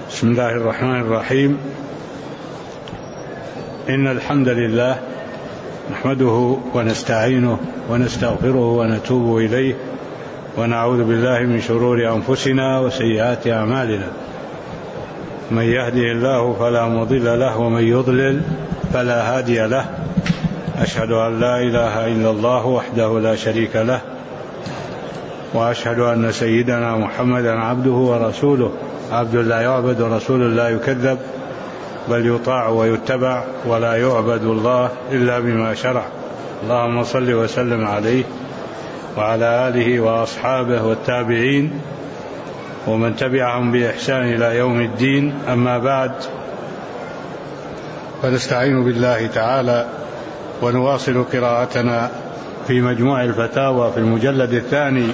بسم الله الرحمن الرحيم. إن الحمد لله نحمده ونستعينه ونستغفره ونتوب إليه ونعوذ بالله من شرور أنفسنا وسيئات أعمالنا. من يهده الله فلا مضل له ومن يضلل فلا هادي له. أشهد أن لا إله إلا الله وحده لا شريك له، وأشهد أن سيدنا محمدا عبده ورسوله، عبد لا يعبد ورسول لا يكذب، بل يطاع ويتبع، ولا يعبد الله إلا بما شرع. اللهم صل وسلم عليه وعلى آله وأصحابه والتابعين ومن تبعهم بإحسان إلى يوم الدين. أما بعد، فنستعين بالله تعالى ونواصل قراءتنا في مجموع الفتاوى في المجلد الثاني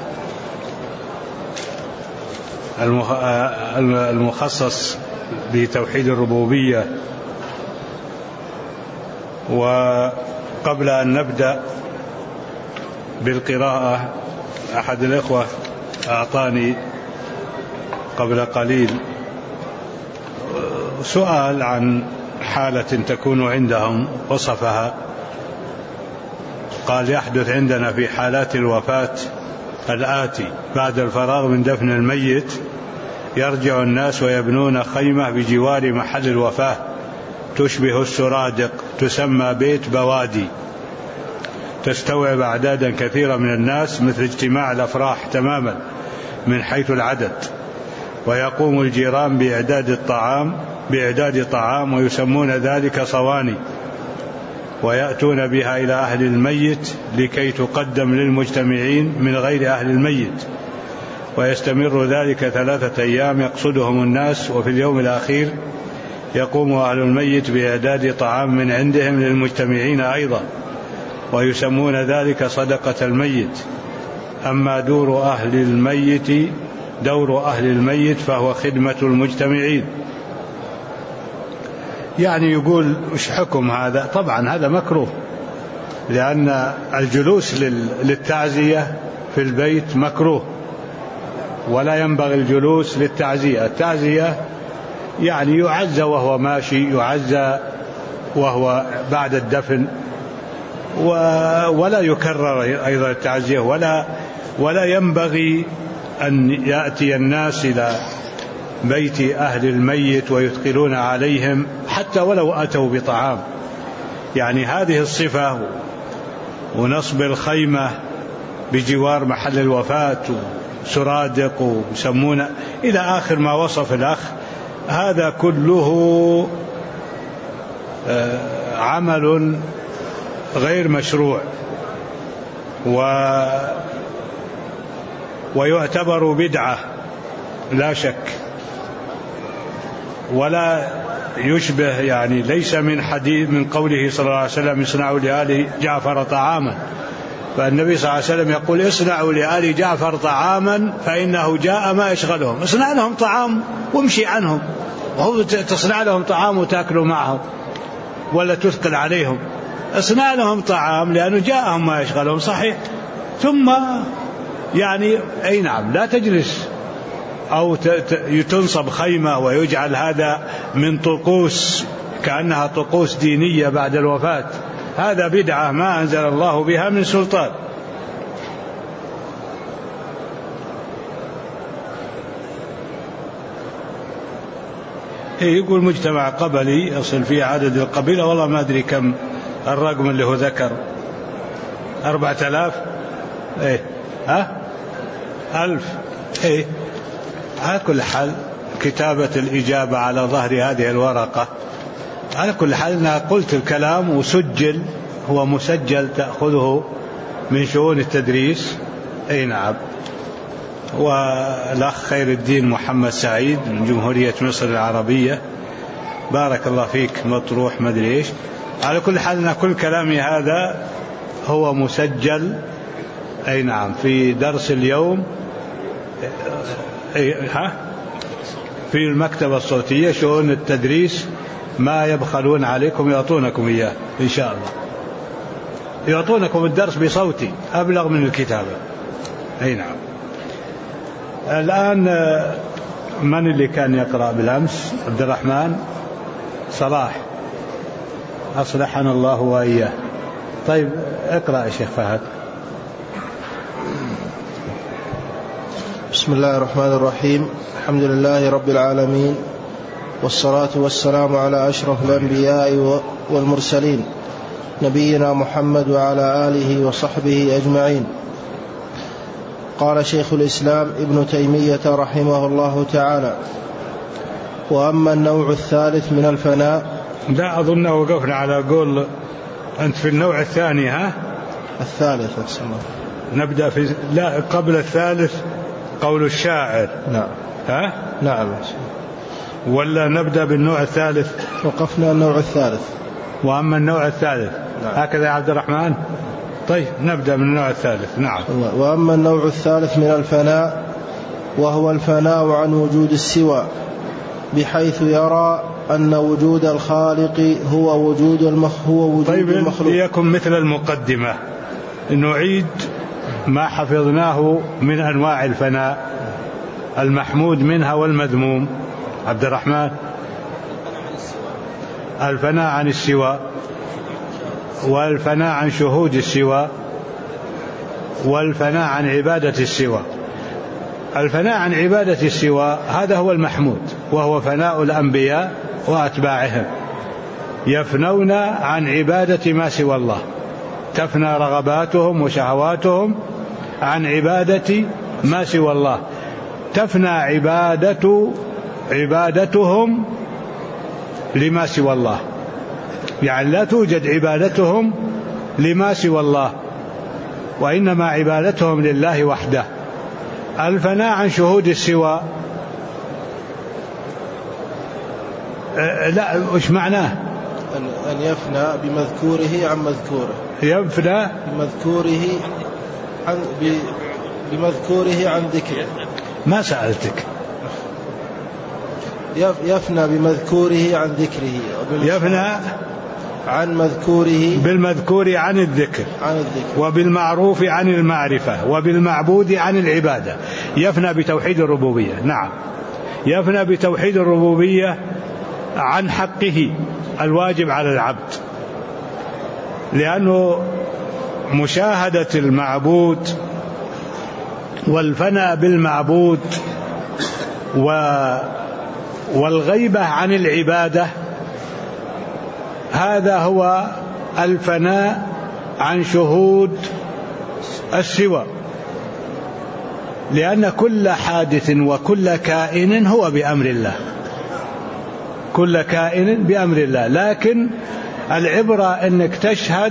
المخصص بتوحيد الربوبية. وقبل أن نبدأ بالقراءة، أحد الإخوة أعطاني قبل قليل سؤال عن حالة تكون عندهم، وصفها. قال: يحدث عندنا في حالات الوفاة الآتي: بعد الفراغ من دفن الميت يرجع الناس ويبنون خيمة بجوار محل الوفاة تشبه السرادق، تسمى بيت بوادي، تستوعب أعدادا كثيرة من الناس مثل اجتماع الأفراح تماما من حيث العدد. ويقوم الجيران بإعداد طعام ويسمون ذلك صواني، ويأتون بها إلى أهل الميت لكي تقدم للمجتمعين من غير أهل الميت. ويستمر ذلك 3 أيام يقصدهم الناس، وفي اليوم الأخير يقوم أهل الميت بإعداد طعام من عندهم للمجتمعين أيضا، ويسمون ذلك صدقة الميت. أما دور أهل الميت فهو خدمة المجتمعين. يعني يقول: وش حكم هذا؟ طبعا هذا مكروه، لأن الجلوس للتعزية في البيت مكروه، ولا ينبغي الجلوس للتعزية. التعزية يعني يعزى وهو ماشي، يعزى وهو بعد الدفن، ولا يكرر أيضا التعزية، ولا ينبغي أن يأتي الناس إلى بيت أهل الميت ويثقلون عليهم حتى ولو أتوا بطعام. يعني هذه الصفة ونصب الخيمة بجوار محل الوفاة سرادق ويسمون إلى آخر ما وصف الأخ، هذا كله عمل غير مشروع ويعتبر بدعة لا شك، ولا يشبه، يعني ليس من حديث من قوله صلى الله عليه وسلم: اصنعوا لآل جعفر طعاما. فالنبي صلى الله عليه وسلم يقول: اصنعوا لآل جعفر طعاما فإنه جاء ما يشغلهم. اصنع لهم طعام وامشي عنهم، وهو تصنع لهم طعام وتأكلوا معهم ولا تثقل عليهم. اصنع لهم طعام لأنه جاءهم ما يشغلهم، صحيح. ثم يعني أي نعم، لا تجلس أو تنصب خيمة ويجعل هذا من طقوس كأنها طقوس دينية بعد الوفاة. هذا بدعة ما أنزل الله بها من سلطان. يقول: مجتمع قبلي يصل فيه عدد القبيلة، والله ما أدري كم الرقم اللي هو ذكر، 4000 1000. على كل حال كتابة الإجابة على ظهر هذه الورقة، على كل حال أنا قلت الكلام وسجل، هو مسجل تأخذه من شؤون التدريس. أي نعم. والأخ خير الدين محمد سعيد من جمهورية مصر العربية، بارك الله فيك، مطروح مدري إيش. على كل حال أنا كل كلامي هذا هو مسجل. أي نعم، في درس اليوم في المكتبة الصوتية شؤون التدريس، ما يبخلون عليكم يعطونكم إياه إن شاء الله، يعطونكم الدرس بصوتي أبلغ من الكتابة. أي نعم. الآن من اللي كان يقرأ بالأمس؟ عبد الرحمن صلاح، أصلحنا الله وإياه. طيب اقرأ يا شيخ فهد. بسم الله الرحمن الرحيم. الحمد لله رب العالمين، والصلاة والسلام على أشرف الأنبياء والمرسلين، نبينا محمد وعلى آله وصحبه أجمعين. قال شيخ الإسلام ابن تيمية رحمه الله تعالى: وأما النوع الثالث من الفناء. لا أظن وقفنا على قول أنت في النوع الثاني. ها الثالث أحسن. نبدأ في لا قبل الثالث قول الشاعر. نعم. ها نعم. ولا نبدأ بالنوع الثالث؟ وقفنا النوع الثالث. وأما النوع الثالث. نعم. هكذا يا عبد الرحمن. طيب نبدأ من النوع الثالث. نعم. وأما النوع الثالث من الفناء وهو الفناء عن وجود السوى، بحيث يرى أن وجود الخالق هو وجود المخلوق. طيب ليكن مثل المقدمة نعيد ما حفظناه من أنواع الفناء المحمود منها والمذموم. عبد الرحمن. الفناء عن السوى، والفناء عن شهود السوى، والفناء عن عبادة السوى. الفناء عن عبادة السوى هذا هو المحمود، وهو فناء الأنبياء وأتباعهم، يفنون عن عبادة ما سوى الله، تفنى رغباتهم وشهواتهم عن عبادة ما سوى الله، تفنى عبادتهم لما سوى الله، يعني لا توجد عبادتهم لما سوى الله، وإنما عبادتهم لله وحده. الفناء عن شهود السوى لا، وش معناه؟ أن يفنى بمذكوره عن مذكوره، يفنى بمذكوره عن ذكره. ما سألتك. يفنى بمذكوره عن ذكره، يفنى عن مذكوره بالمذكور عن الذكر، وبالمعروف عن المعرفة، وبالمعبود عن العبادة. يفنى بتوحيد الربوبية. نعم، يفنى بتوحيد الربوبية عن حقه الواجب على العبد، لأنه مشاهدة المعبود والفناء بالمعبود والغيبة عن العبادة، هذا هو الفناء عن شهود السوى، لأن كل حادث وكل كائن هو بأمر الله، كل كائن بأمر الله، لكن العبرة أنك تشهد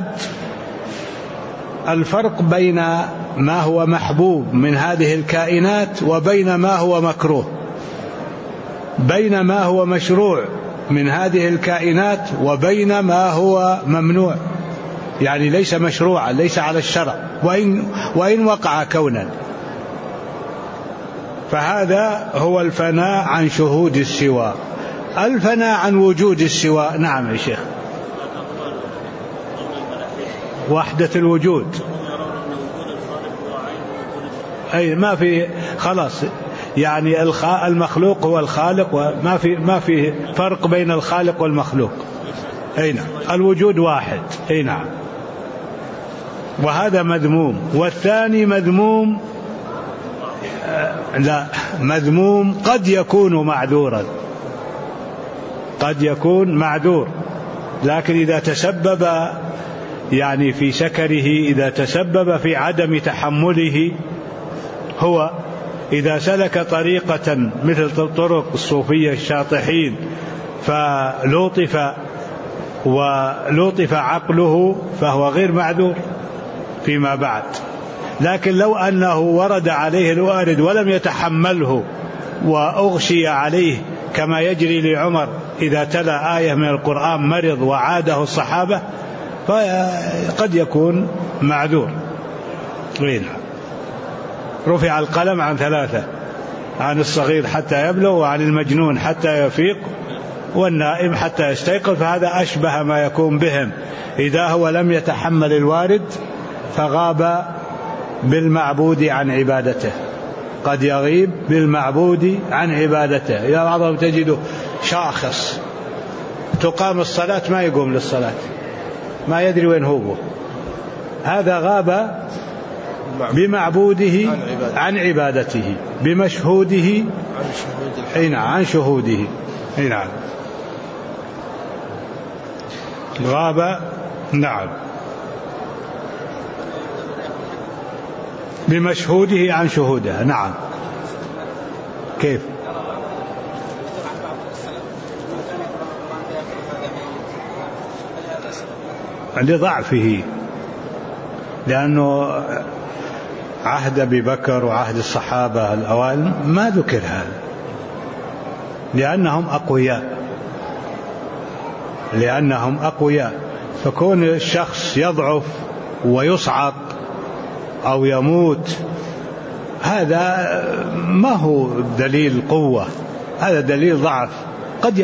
الفرق بين ما هو محبوب من هذه الكائنات وبين ما هو مكروه، بين ما هو مشروع من هذه الكائنات وبين ما هو ممنوع، يعني ليس مشروعا، ليس على الشرع وإن وقع كونا. فهذا هو الفناء عن شهود السوى. الفناء عن وجود السوى. نعم يا شيخ. وحدة الوجود، أي ما في خلاص، يعني المخلوق هو الخالق، وما في فرق بين الخالق والمخلوق. أي نعم، الوجود واحد. أي نعم، وهذا مذموم. والثاني مذموم، لا مذموم قد يكون معذورا، قد يكون معذور، لكن إذا تسبب يعني في سكره، إذا تسبب في عدم تحمله، هو إذا سلك طريقة مثل طرق الصوفية الشاطحين ولطف عقله، فهو غير معذور فيما بعد. لكن لو أنه ورد عليه الوارد ولم يتحمله وأغشي عليه، كما يجري لعمر إذا تلا آية من القرآن مرض وعاده الصحابة، فقد يكون معذور. رفع القلم عن 3: عن الصغير حتى يبلغ، وعن المجنون حتى يفيق، والنائم حتى يستيقظ. فهذا أشبه ما يكون بهم إذا هو لم يتحمل الوارد فغاب بالمعبود عن عبادته. قد يغيب بالمعبود عن عبادته. إذا بعضهم تجده شاخص تقام الصلاة ما يقوم للصلاة، ما يدري وين هو، هذا غاب بمعبوده عن عبادته، بمشهوده عن شهوده. نعم غاب، نعم، بمشهوده عن شهوده. نعم كيف؟ لضعفه، لأنه عهد أبي بكر وعهد الصحابة الأوائل ما ذكر هذا، لأنهم أقوياء، فكون الشخص يضعف ويصعق أو يموت هذا ما هو دليل قوة، هذا دليل ضعف، قد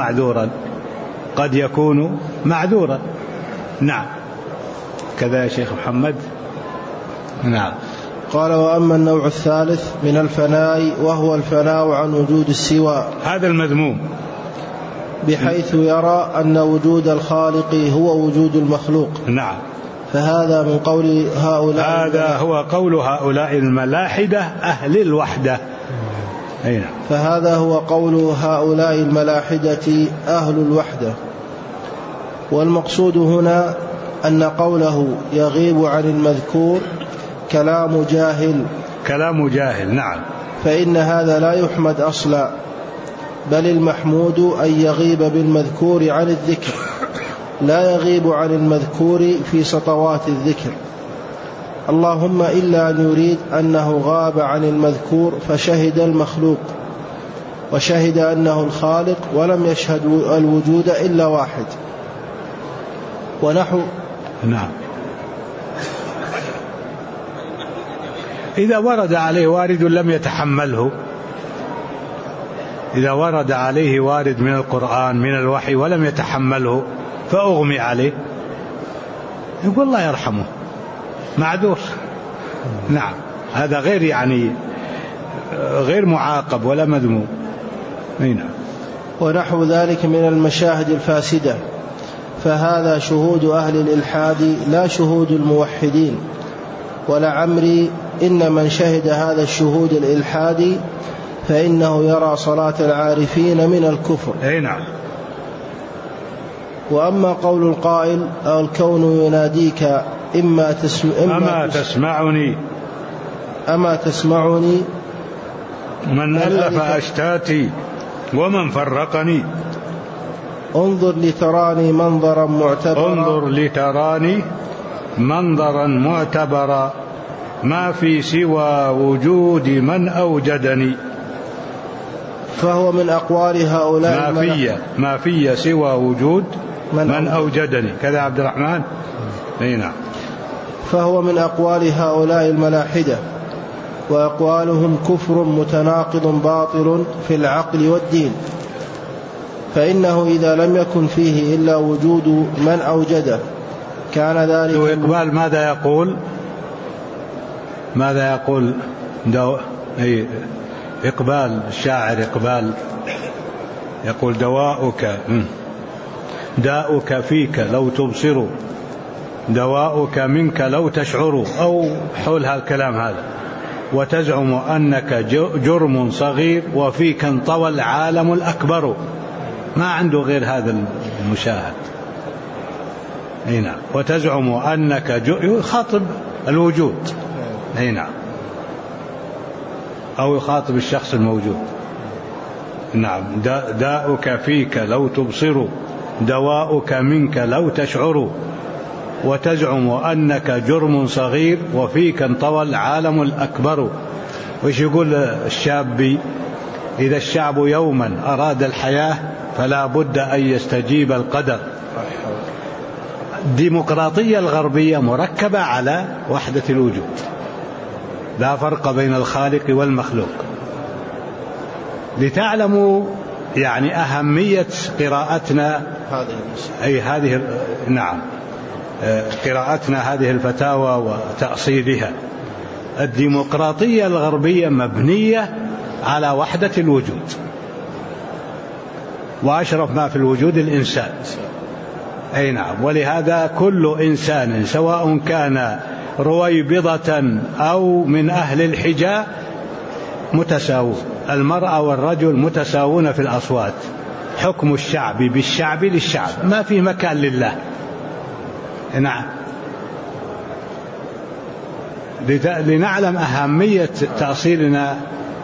يكون معذورا. نعم كذا يا شيخ محمد. نعم. قال: وأما النوع الثالث من الفناء وهو الفناء عن وجود السوى، هذا المذموم، بحيث يرى أن وجود الخالق هو وجود المخلوق. نعم. فهذا من قول هؤلاء، هذا هو قول هؤلاء الملاحدة أهل الوحدة. أين؟ فهذا هو قول هؤلاء الملاحدة أهل الوحدة. والمقصود هنا أن قوله يغيب عن المذكور كلام جاهل. نعم. فإن هذا لا يحمد أصلا، بل المحمود أن يغيب بالمذكور عن الذكر، لا يغيب عن المذكور في سطوات الذكر، اللهم إلا أن يريد أنه غاب عن المذكور فشهد المخلوق وشهد أنه الخالق ولم يشهد الوجود إلا واحد. ونحو. نعم. إذا ورد عليه وارد لم يتحمله، إذا ورد عليه وارد من القرآن من الوحي ولم يتحمله فأغمي عليه، يقول الله يرحمه، معذور. نعم. هذا غير معاقب ولا مذموم. نعم. ونحو ذلك من المشاهد الفاسدة، فهذا شهود أهل الإلحاد لا شهود الموحدين. ولعمري إن من شهد هذا الشهود الإلحادي فإنه يرى صلاة العارفين من الكفر. نعم. وأما قول القائل: الكون يناديك أما تسمعني من ألف أشتاتي ومن فرقني، انظر لتراني منظرا معتبرا ما في سوى وجود من أوجدني. فهو من أقوال هؤلاء ما في سوى وجود من أوجدني. كذا عبد الرحمن. نعم. فهو من أقوال هؤلاء الملاحدة، وأقوالهم كفر متناقض باطل في العقل والدين، فإنه إذا لم يكن فيه إلا وجود من أوجده كان ذلك. وإقبال ماذا يقول إقبال الشاعر يقول: داؤك فيك لو تبصر، دواؤك منك لو تشعر، أو حول هالكلام هذا، وتزعم أنك جرم صغير وفيك انطوى العالم الأكبر. ما عنده غير هذا المشاهد. هنا وتزعم أنك يخاطب الوجود. هنا أو يخاطب الشخص الموجود. نعم. داؤك فيك لو تبصر، دواؤك منك لو تشعر، وتزعم أنك جرم صغير وفيك انطوى العالم الأكبر. وش يقول الشاب؟ إذا الشعب يوما أراد الحياة فلا بد أن يستجيب القدر. الديمقراطية الغربية مركبة على وحدة الوجود، لا فرق بين الخالق والمخلوق. لتعلموا يعني أهمية قراءتنا قراءتنا هذه الفتاوى وتأصيلها. الديمقراطية الغربية مبنية على وحدة الوجود، وأشرف ما في الوجود الإنسان. أي نعم. ولهذا كل إنسان سواء كان رويبضة أو من أهل الحجاء متساوون، المرأة والرجل متساوون في الأصوات. حكم الشعب بالشعب للشعب، ما في مكان لله. نعم. لنعلم أهمية تأصيلنا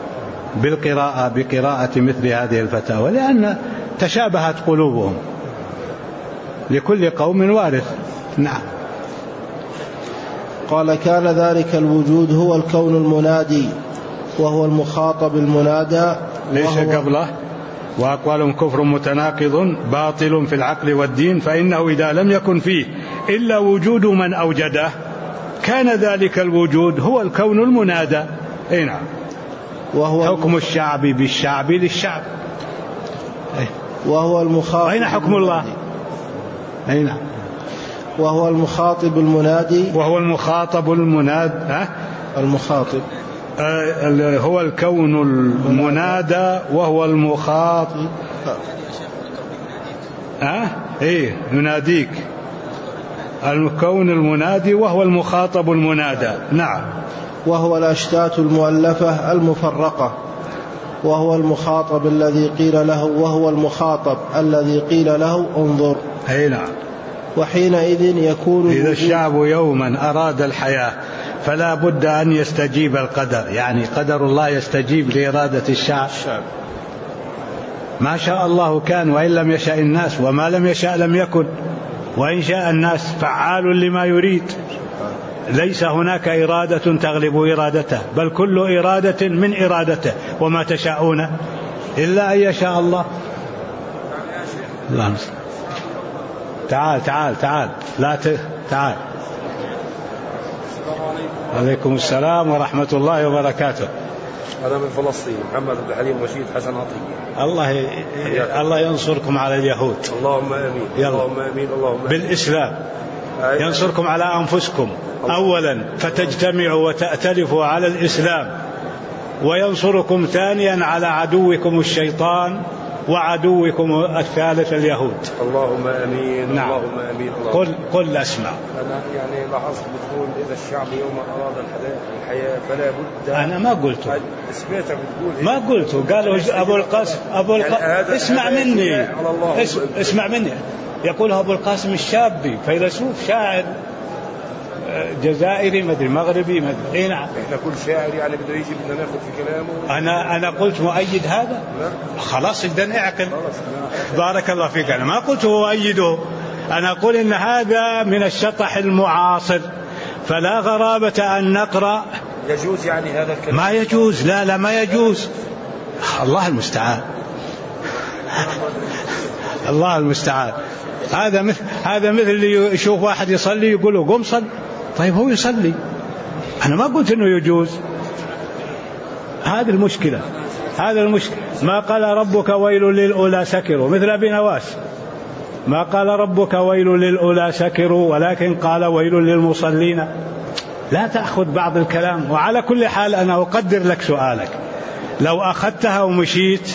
بقراءة مثل هذه الفتاوى، لأن تشابهت قلوبهم، لكل قوم وارث. نعم. قال: كان ذلك الوجود هو الكون المنادي، وهو المخاطب المنادى. ليس قبله وأقوالهم كفر متناقض باطل في العقل والدين، فإنه إذا لم يكن فيه إلا وجود من أوجده كان ذلك الوجود هو الكون المنادى. أي نعم. وهو حكم الشعب بالشعب للشعب، وهو المخاطب. أين حكم الله؟ أي نعم. وهو المخاطب المنادي، وهو المخاطب المنادى. المخاطب هو الكون المنادى وهو المخاطب. إيه يناديك، الكون المنادي وهو المخاطب المنادى. نعم. وهو الأشتات المؤلفة المفرقة، وهو المخاطب الذي قيل له، وهو المخاطب الذي قيل له انظر. أي نعم. وحينئذ يكون إذا الشعب يوما أراد الحياة فلا بد أن يستجيب القدر، يعني قدر الله يستجيب لإرادة الشعب. ما شاء الله كان، وإن لم يشاء الناس، وما لم يشاء لم يكن، وإن شاء الناس فعال لما يريد. ليس هناك إرادة تغلب إرادته، بل كل إرادة من إرادته، وما تشاءون إلا أن يشاء الله. الله. تعال تعال تعال، تعال. عليكم السلام ورحمة الله وبركاته. أنا من فلسطين، محمد عبد الحليم رشيد حسن عطية. الله ينصركم على اليهود. اللهم آمين. اللهم آمين. اللهم آمين. بالإسلام ينصركم على أنفسكم أولا، فتجتمعوا وتأتلفوا على الإسلام، وينصركم ثانيا على عدوكم الشيطان وعدوكم الثالث اليهود. اللهم آمين. نعم. اللهم آمين. قل أسمع. أنا يعني لاحظت بتقول إذا الشعب يوم أراد الحياة فلا بد. أنا ما قلته. سمعتك بتقول. ما قلته، قالوا أبو القاسم. اسمع مني. اسمع مني. يقولها أبو القاسم الشابي، فيلسوف شاعر جزائري مدري مغربي مدري. إيه نعم. إحنا كل شاعر يعني بده يجي بدنا ناخذ في كلامه. أنا قلت مؤيد هذا. خلاص إذن اعقل. بارك الله فيك. أنا ما قلت مؤيده، أنا أقول إن هذا من الشطح المعاصر، فلا غرابة أن نقرأ. يجوز يعني هذا الكلام؟ ما يجوز. لا ما يجوز. الله المستعان. الله المستعان. هذا مثل اللي يشوف واحد يصلي يقول له قم صل. طيب هو يصلي، أنا ما قلت إنه يجوز. هذه المشكلة. ما قال ربك ويل للأولى سكروا، مثل أبي نواس. ما قال ربك ويل للأولى سكروا، ولكن قال ويل للمصلين. لا تأخذ بعض الكلام. وعلى كل حال أنا أقدر لك سؤالك، لو أخذتها ومشيت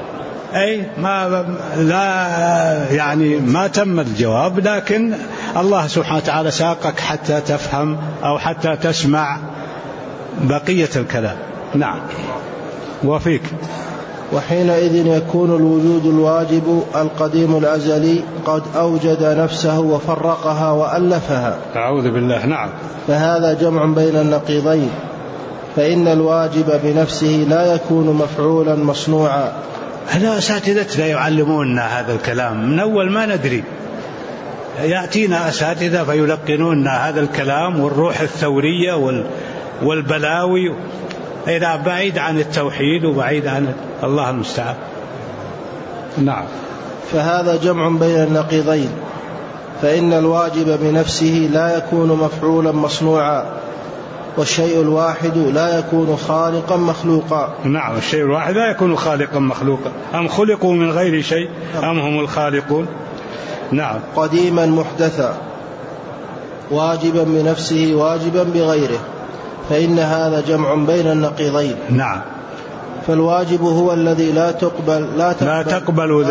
ما تم الجواب، لكن الله سبحانه وتعالى ساقك حتى تفهم أو حتى تسمع بقية الكلام. نعم. وفيك. وحينئذ يكون الوجود الواجب القديم الأزلي قد أوجد نفسه وفرقها وألفها. أعوذ بالله. نعم. فهذا جمع بين النقيضين، فإن الواجب بنفسه لا يكون مفعولا مصنوعا. هذا أساتذتنا يعلموننا هذا الكلام من أول ما ندري. يأتينا أساتذة فيلقنوننا هذا الكلام والروح الثورية والبلاوي، إذا بعيد عن التوحيد وبعيد عن الله المستعان. نعم. فهذا جمع بين النقيضين، فإن الواجب بنفسه لا يكون مفعولا مصنوعا، والشيء الواحد لا يكون خالقا مخلوقا. نعم. الشيء الواحد لا يكون خالقا مخلوقا. أم خلقوا من غير شيء أم هم الخالقون. نعم. قديما محدثا، واجبا بنفسه واجبا بغيره، فإن هذا جمع بين النقيضين. نعم. فالواجب هو الذي لا تقبل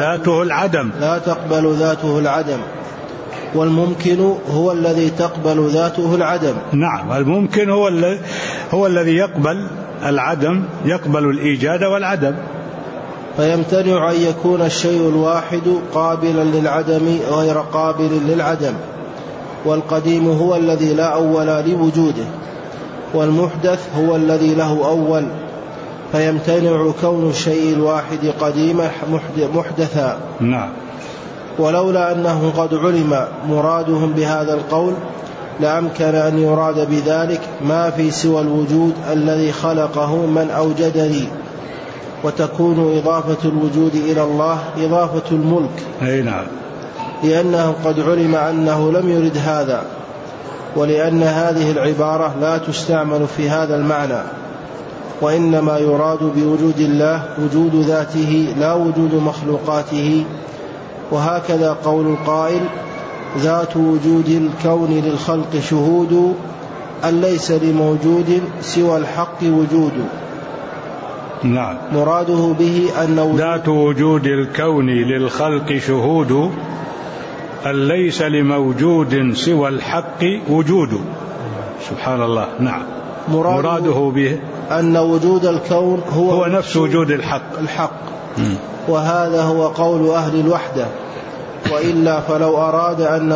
ذاته العدم، والممكن هو الذي تقبل ذاته العدم. نعم، الممكن هو الذي يقبل العدم، يقبل الإيجاد والعدم. فيمتنع أن يكون الشيء الواحد قابلا للعدم غير قابل للعدم. والقديم هو الذي لا أول لوجوده، والمحدث هو الذي له أول، فيمتنع كون الشيء الواحد قديما محدثا. نعم. ولولا أنه قد علم مرادهم بهذا القول لأمكن أن يراد بذلك ما في سوى الوجود الذي خلقه من أوجدني، وتكون إضافة الوجود إلى الله إضافة الملك. أي نعم. لأنه قد علم أنه لم يرد هذا، ولأن هذه العبارة لا تستعمل في هذا المعنى، وإنما يراد بوجود الله وجود ذاته لا وجود مخلوقاته. وهكذا قول القائل: ذات وجود الكون للخلق شهود، أن ليس لموجود سوى الحق وجود. نعم. مراده به أن ذات وجود الكون للخلق شهود، أن ليس لموجود سوى الحق وجود. سبحان الله. نعم. مراده به أن وجود الكون هو نفس وجود الحق. وهذا هو قول أهل الوحدة. وإلا فلو أراد أن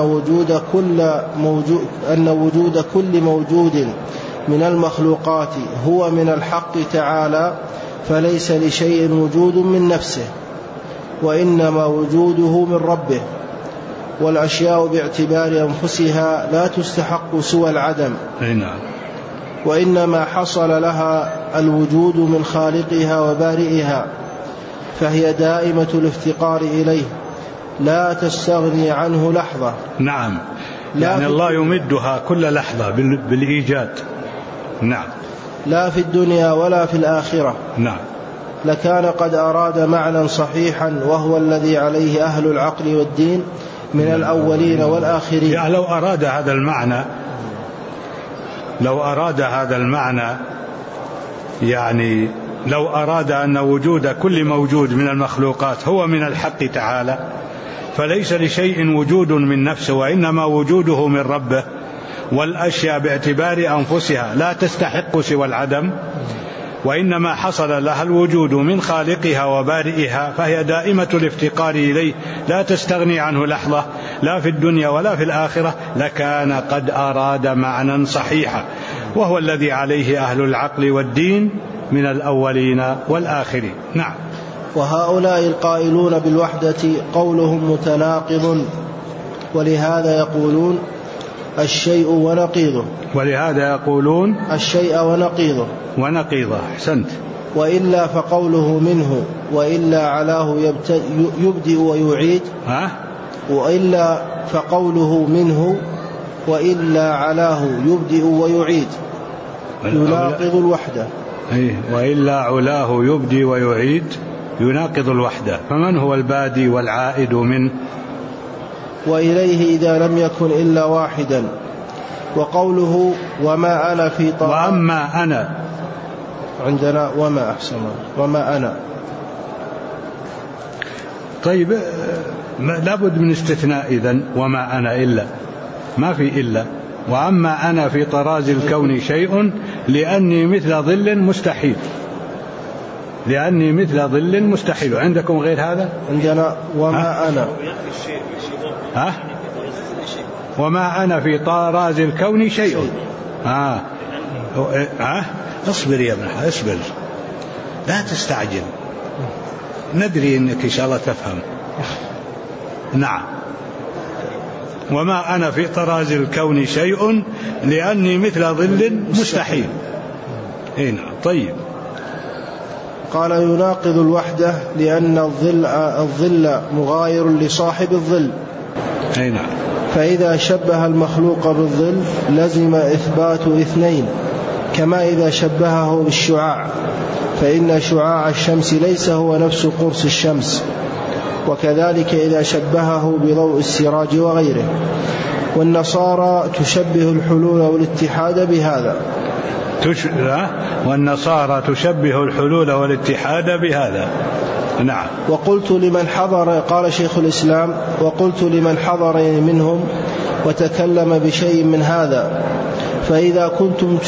وجود كل موجود من المخلوقات هو من الحق تعالى فليس لشيء وجود من نفسه، وإنما وجوده من ربه. والأشياء باعتبار أنفسها لا تستحق سوى العدم، وإنما حصل لها الوجود من خالقها وبارئها، فهي دائمة الافتقار إليه لا تستغني عنه لحظة. نعم. يعني الله يمدها كل لحظة بالإيجاد. نعم. لا في الدنيا ولا في الآخرة. نعم. لكان قد أراد معنى صحيحا، وهو الذي عليه أهل العقل والدين من الأولين والآخرين. يعني لو أراد هذا المعنى يعني لو أراد أن وجود كل موجود من المخلوقات هو من الحق تعالى فليس لشيء وجود من نفسه، وإنما وجوده من ربه، والأشياء باعتبار أنفسها لا تستحق سوى العدم، وإنما حصل لها الوجود من خالقها وبارئها، فهي دائمة الافتقار إليه لا تستغني عنه لحظة لا في الدنيا ولا في الآخرة، لكان قد أراد معنى صحيحا، وهو الذي عليه أهل العقل والدين من الأولين والآخرين. نعم. وهؤلاء القائلون بالوحدة قولهم متناقض، ولهذا يقولون الشيء ونقيضه. ولهذا يقولون الشيء ونقيضه. أحسنت. وإلا فقوله منه وإلا علاه يبدئ ويعيد. وإلا فقوله منه وإلا علاه يبدئ ويعيد يناقض الوحدة. وإلا علاه يبدي ويعيد يناقض الوحدة. فمن هو البادي والعائد منه؟ وإليه إذا لم يكن إلا واحدا. وقوله وما أنا في طاعة، وأما أنا عندنا وما أحسن وما أنا. طيب لابد من استثناء إذن، وما أنا إلا، ما في إلا. وأما أنا في طراز الكون شيء لأني مثل ظل مستحيل. عندكم غير هذا؟ عندنا وما أنا وما أنا في طراز الكون شيء. اصبر يا ابن اصبر، لا تستعجل، ندري إنك إن شاء الله تفهم. نعم. وما أنا في طراز الكون شيء لأني مثل ظل مستحيل. نعم. طيب. قال يناقض الوحدة لأن الظل مغاير لصاحب الظل. نعم. فإذا شبه المخلوق بالظل لزم إثبات اثنين، كما إذا شبهه بالشعاع، فإن شعاع الشمس ليس هو نفس قرص الشمس، وكذلك إذا شبهه بضوء السراج وغيره. والنصارى تشبه الحلول والاتحاد بهذا، والنصارى تشبه الحلول والاتحاد بهذا. نعم. وقلت لمن حضر، قال شيخ الإسلام: وقلت لمن حضرني منهم وتكلم بشيء من هذا: فإذا كنتم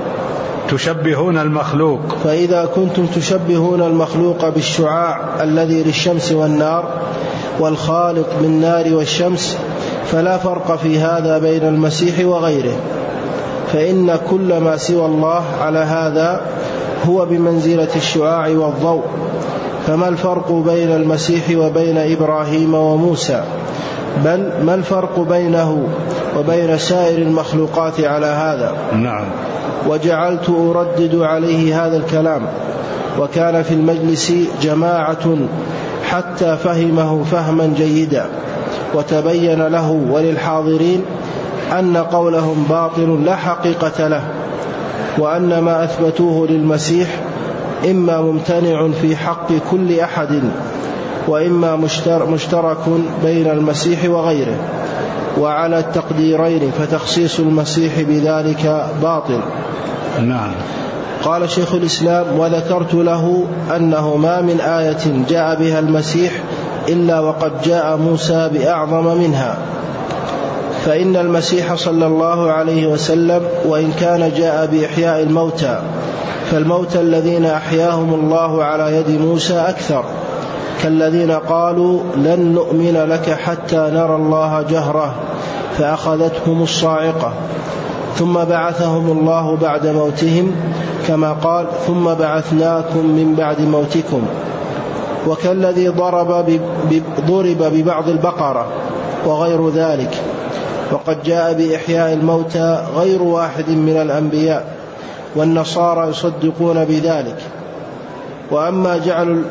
تشبهون المخلوق بالشعاع الذي للشمس والنار والخالق بالنار والشمس، فلا فرق في هذا بين المسيح وغيره، فإن كل ما سوى الله على هذا هو بمنزلة الشعاع والضوء. فما الفرق بين المسيح وبين إبراهيم وموسى؟ بل ما الفرق بينه وبين سائر المخلوقات على هذا؟ نعم. وجعلت أردد عليه هذا الكلام، وكان في المجلس جماعة حتى فهمه فهما جيدا، وتبين له وللحاضرين أن قولهم باطل لا حقيقة له، وأن ما أثبتوه للمسيح إما ممتنع في حق كل أحد، وإما مشترك بين المسيح وغيره، وعلى التقديرين فتخصيص المسيح بذلك باطل. نعم. قال شيخ الإسلام: وذكرت له أنه ما من آية جاء بها المسيح إلا وقد جاء موسى بأعظم منها، فإن المسيح صلى الله عليه وسلم وإن كان جاء بإحياء الموتى، فالموتى الذين أحياهم الله على يد موسى أكثر، كالذين قالوا لن نؤمن لك حتى نرى الله جهرة فأخذتهم الصاعقة، ثم بعثهم الله بعد موتهم، كما قال: ثم بعثناكم من بعد موتكم، وكالذي ضرب ببعض البقرة وغير ذلك. وقد جاء بإحياء الموتى غير واحد من الأنبياء، والنصارى يصدقون بذلك. وأما جعل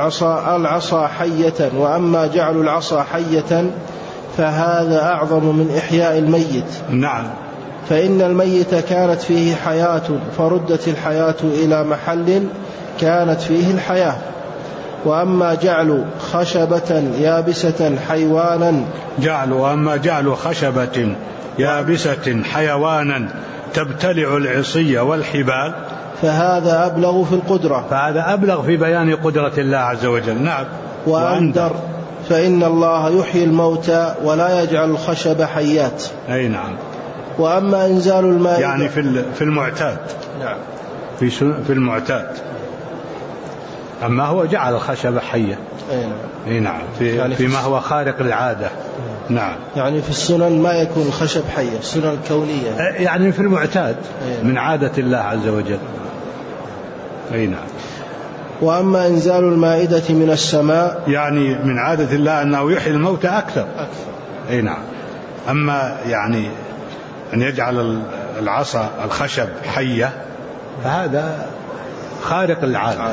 العصا حية فهذا أعظم من إحياء الميت. نعم. فإن الميت كانت فيه حياة، فردت الحياة إلى محل كانت فيه الحياة. وأما جعل خشبة يابسة حيوانا وأما جعل خشبة يابسة حيوانا تبتلع العصي والحبال، فهذا أبلغ في القدرة، فهذا أبلغ في بيان قدرة الله عز وجل. نعم. وأندر، فإن الله يحيي الموتى ولا يجعل الخشب حيات. أي نعم. وأما إنزال الماء يعني في المعتاد. نعم. في المعتاد. أما هو جعل الخشب حية. أي نعم. يعني فيما هو خارق العادة. نعم. يعني في السنن ما يكون الخشب حية، السنن الكونية، يعني في المعتاد من عادة الله عز وجل. أي نعم. وأما إنزال المائدة من السماء، يعني من عادة الله أنه يحيي الموتى أكثر. أي نعم. أما يعني أن يجعل العصا الخشب حية فهذا خارق العادة.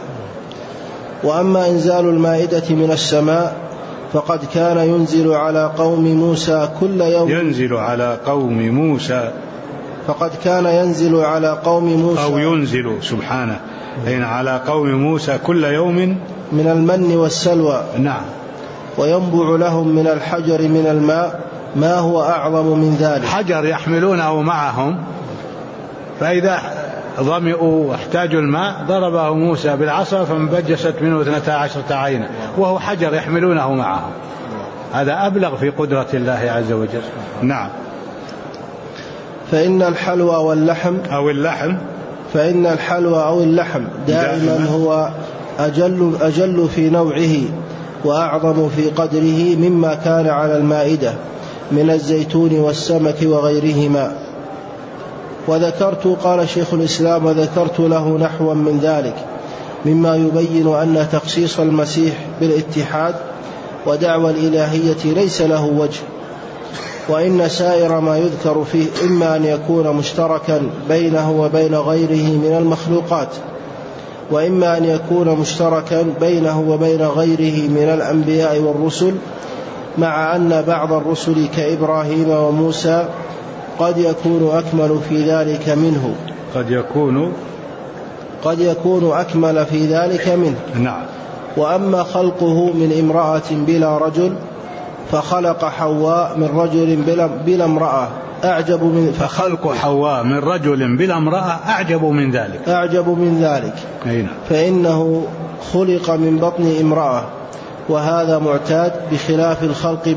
وأما إنزال المائدة من السماء فقد كان ينزل على قوم موسى كل يوم، فقد كان ينزل على قوم موسى، أو ينزل سبحانه على قوم موسى كل يوم من المن والسلوى. نعم. وينبع لهم من الحجر من الماء ما هو أعظم من ذلك. حجر يحملونه معهم، فإذا ظمئوا واحتاجوا الماء ضربه موسى بالعصا فانبجست منه 12 عينا، وهو حجر يحملونه معهم. هذا أبلغ في قدرة الله عز وجل. نعم. فإن الحلوى أو اللحم دائما هو أجل في نوعه وأعظم في قدره مما كان على المائدة من الزيتون والسمك وغيرهما. وذكرت، قال شيخ الإسلام: وذكرت له نحوا من ذلك مما يبين أن تخصيص المسيح بالاتحاد ودعوى الإلهية ليس له وجه، وإن سائر ما يذكر فيه إما أن يكون مشتركا بينه وبين غيره من المخلوقات، وإما أن يكون مشتركا بينه وبين غيره من الأنبياء والرسل، مع أن بعض الرسل كإبراهيم وموسى قد يكون أكمل في ذلك منه، قد يكون أكمل في ذلك منه. نعم. وأما خلقه من امرأة بلا رجل، فخلق حواء من رجل بلا امرأة، أعجب من فخلق حواء من رجل بلا امرأة أعجب من ذلك فإنه خلق من بطن امرأة، وهذا معتاد، بخلاف الخلق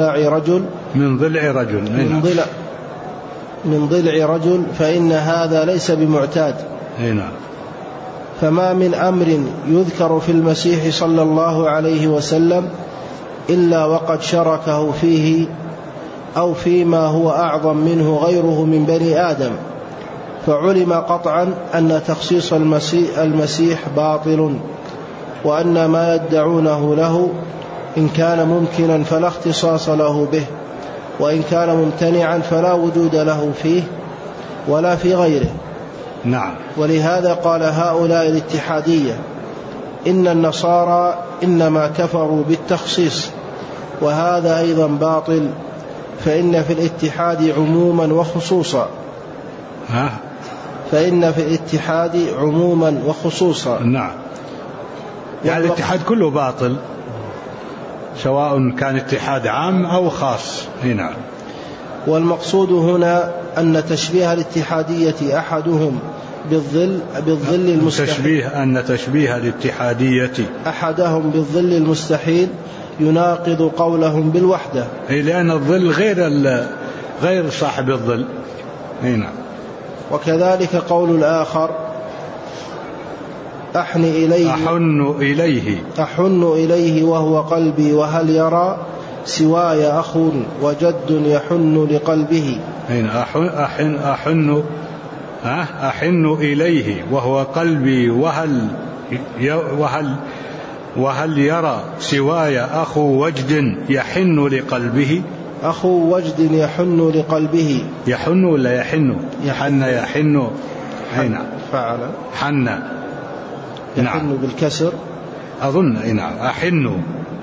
من ضلع رجل فإن هذا ليس بمعتاد. فما من أمر يذكر في المسيح صلى الله عليه وسلم إلا وقد شركه فيه أو فيما هو أعظم منه غيره من بني آدم، فعلم قطعا أن تخصيص المسيح باطل، وأن ما يدعونه له إن كان ممكنا فلا اختصاص له به، وإن كان ممتنعا فلا وجود له فيه ولا في غيره. ولهذا قال هؤلاء الاتحادية إن النصارى إنما كفروا بالتخصيص، وهذا أيضا باطل، فإن في الاتحاد عموما وخصوصا. يعني الاتحاد كله باطل، سواء كان اتحاد عام أو خاص. والمقصود هنا أن تشبيه الاتحادية أحدهم بالظل المستحيل يناقض قولهم بالوحدة، لأن الظل غير صاحب الظل. وكذلك قول الآخر أحن إليه وهو قلبي، وهل يرى سواي أخ وجد يحن لقلبه. أحن إليه وهو قلبي، وهل يرى سواي أخو وجد يحن لقلبه. يحن ولا يحن؟ يحن فعل حن بالكسر أظن. أحن.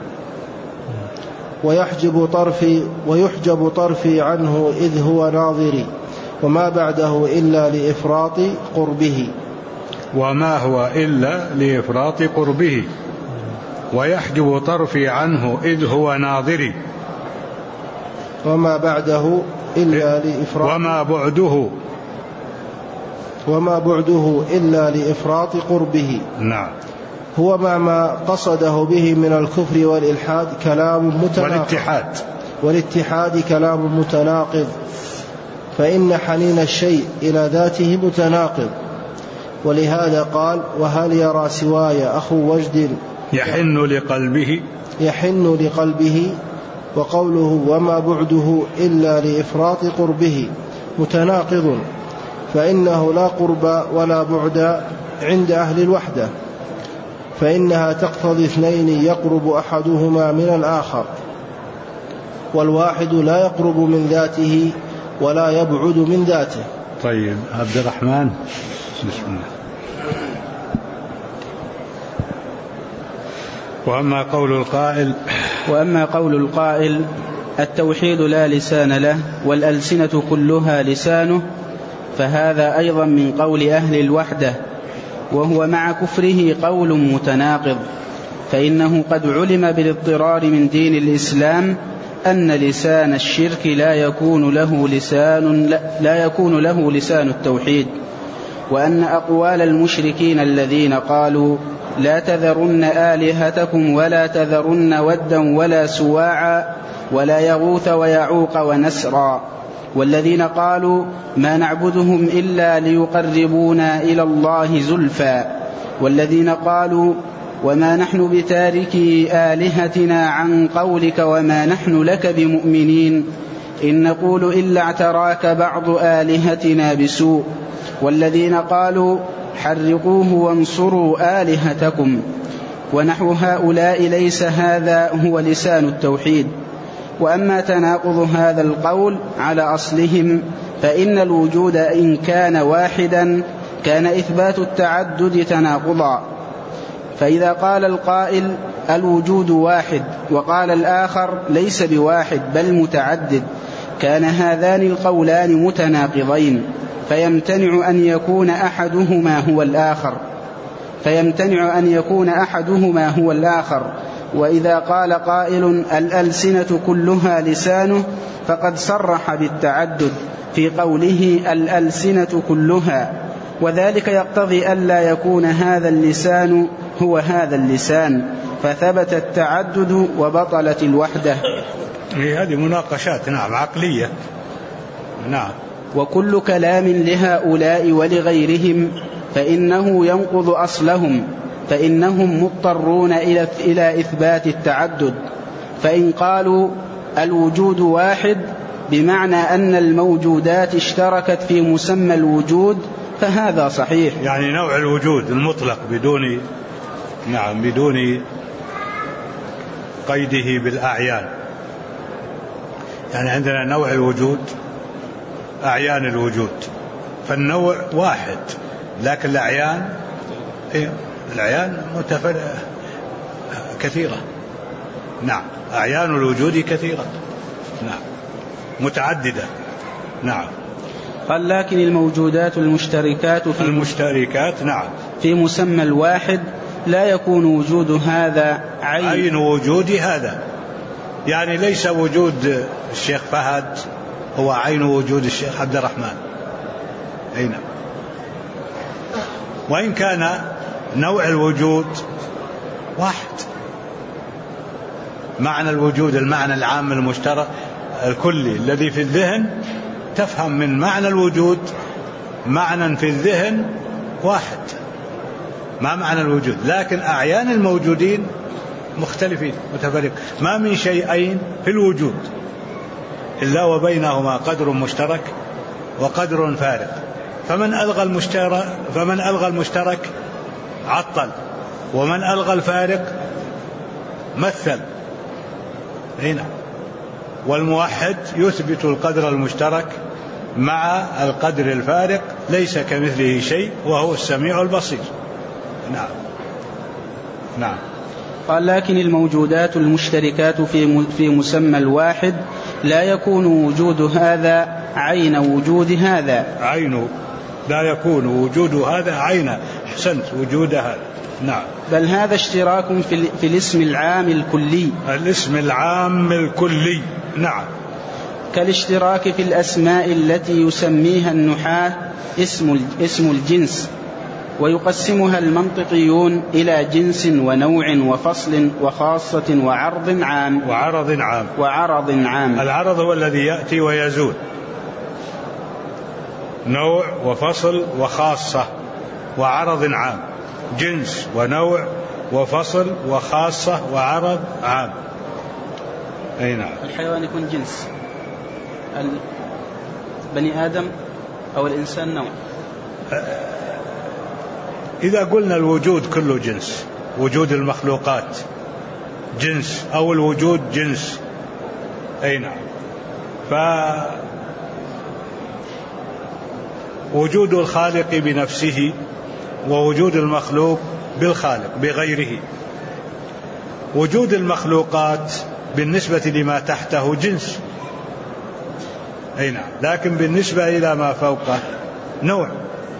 ويحجب طرفي عنه إذ هو ناظري، وما بعده إلا لإفراط قربه. وما هو إلا لإفراط قربه. ويحجب طرفي عنه إذ هو ناظري، وما بعده إلا لإفراط وما بعده إلا لإفراط قربه. هو ما قصده به من الكفر والإلحاد كلام متناقض، والاتحاد كلام متناقض، فإن حنين الشيء إلى ذاته متناقض. ولهذا قال وهل يرى سواي أخو وجد يحن لقلبه، وقوله وما بعده إلا لإفراط قربه متناقض، فإنه لا قرب ولا بعد عند أهل الوحدة، فإنها تقتضي اثنين يقرب أحدهما من الآخر، والواحد لا يقرب من ذاته ولا يبعد من ذاته. طيب عبد الرحمن، بسم الله. وأما قول القائل التوحيد لا لسان له والألسنة كلها لسانه، فهذا أيضا من قول أهل الوحدة، وهو مع كفره قول متناقض، فإنه قد علم بالاضطرار من دين الإسلام أن لسان الشرك لا يكون له لسان التوحيد، وأن أقوال المشركين الذين قالوا لا تذرن آلهتكم ولا تذرن ودا ولا سواعا ولا يغوث ويعوق ونسرا، والذين قالوا ما نعبدهم إلا ليقربونا إلى الله زلفى، والذين قالوا وما نحن بتاركي آلهتنا عن قولك وما نحن لك بمؤمنين إن نقول إلا اعتراك بعض آلهتنا بسوء، والذين قالوا حرقوه وانصروا آلهتكم، ونحو هؤلاء ليس هذا هو لسان التوحيد. وأما تناقض هذا القول على أصلهم فإن الوجود إن كان واحدا كان إثبات التعدد تناقضا، فإذا قال القائل الوجود واحد وقال الآخر ليس بواحد بل متعدد كان هذان القولان متناقضين، فيمتنع أن يكون أحدهما هو الآخر. وإذا قال قائل الألسنة كلها لسانه فقد صرح بالتعدد في قوله الألسنة كلها، وذلك يقتضي ألا يكون هذا اللسان هو هذا اللسان، فثبت التعدد وبطلت الوحدة. هذه مناقشات نعم عقلية. نعم. وكل كلام لهؤلاء ولغيرهم فإنه ينقض أصلهم، فإنهم مضطرون إلى إثبات التعدد. فإن قالوا الوجود واحد بمعنى أن الموجودات اشتركت في مسمى الوجود فهذا صحيح، يعني نوع الوجود المطلق بدون قيده بالأعيان. يعني عندنا نوع الوجود، أعيان الوجود، فالنوع واحد لكن الأعيان كثيرة. نعم، أعيان الوجود كثيرة، نعم، متعددة. نعم. قال لكن الموجودات المشتركات نعم في مسمى الواحد لا يكون وجود هذا عين وجود هذا، يعني ليس وجود الشيخ فهد هو عين وجود الشيخ عبد الرحمن، أين وإن كان نوع الوجود واحد. معنى الوجود المعنى العام المشترك الكلي الذي في الذهن، تفهم من معنى الوجود معنى في الذهن واحد، ما معنى الوجود، لكن أعيان الموجودين مختلفين متفرق. ما من شيئين في الوجود إلا وبينهما قدر مشترك وقدر فارق، فمن ألغى المشترك عطل، ومن ألغى الفارق مثل. هنا والموحد يثبت القدر المشترك مع القدر الفارق، ليس كمثله شيء وهو السميع البصير. نعم. قال لكن الموجودات المشتركات في مسمى الواحد لا يكون وجود هذا عين وجود هذا، لا يكون وجود هذا عين، أحسنت، وجود هذا. نعم. بل هذا اشتراك في الاسم العام الكلي. الاسم العام الكلي. نعم. كالاشتراك في الأسماء التي يسميها النحاة اسم الجنس، ويقسمها المنطقيون إلى جنس ونوع وفصل وخاصة وعرض عام. العرض هو الذي يأتي ويزول، نوع وفصل وخاصة وعرض عام، جنس ونوع وفصل وخاصة وعرض عام. أي نعم. الحيوان يكون جنس، بني آدم أو الإنسان نوع. إذا قلنا الوجود كله جنس، وجود المخلوقات جنس أو الوجود جنس. أي نعم. فوجود الخالق بنفسه ووجود المخلوق بالخالق بغيره. وجود المخلوقات بالنسبة لما تحته جنس، أي نعم، لكن بالنسبة إلى ما فوقه نوع.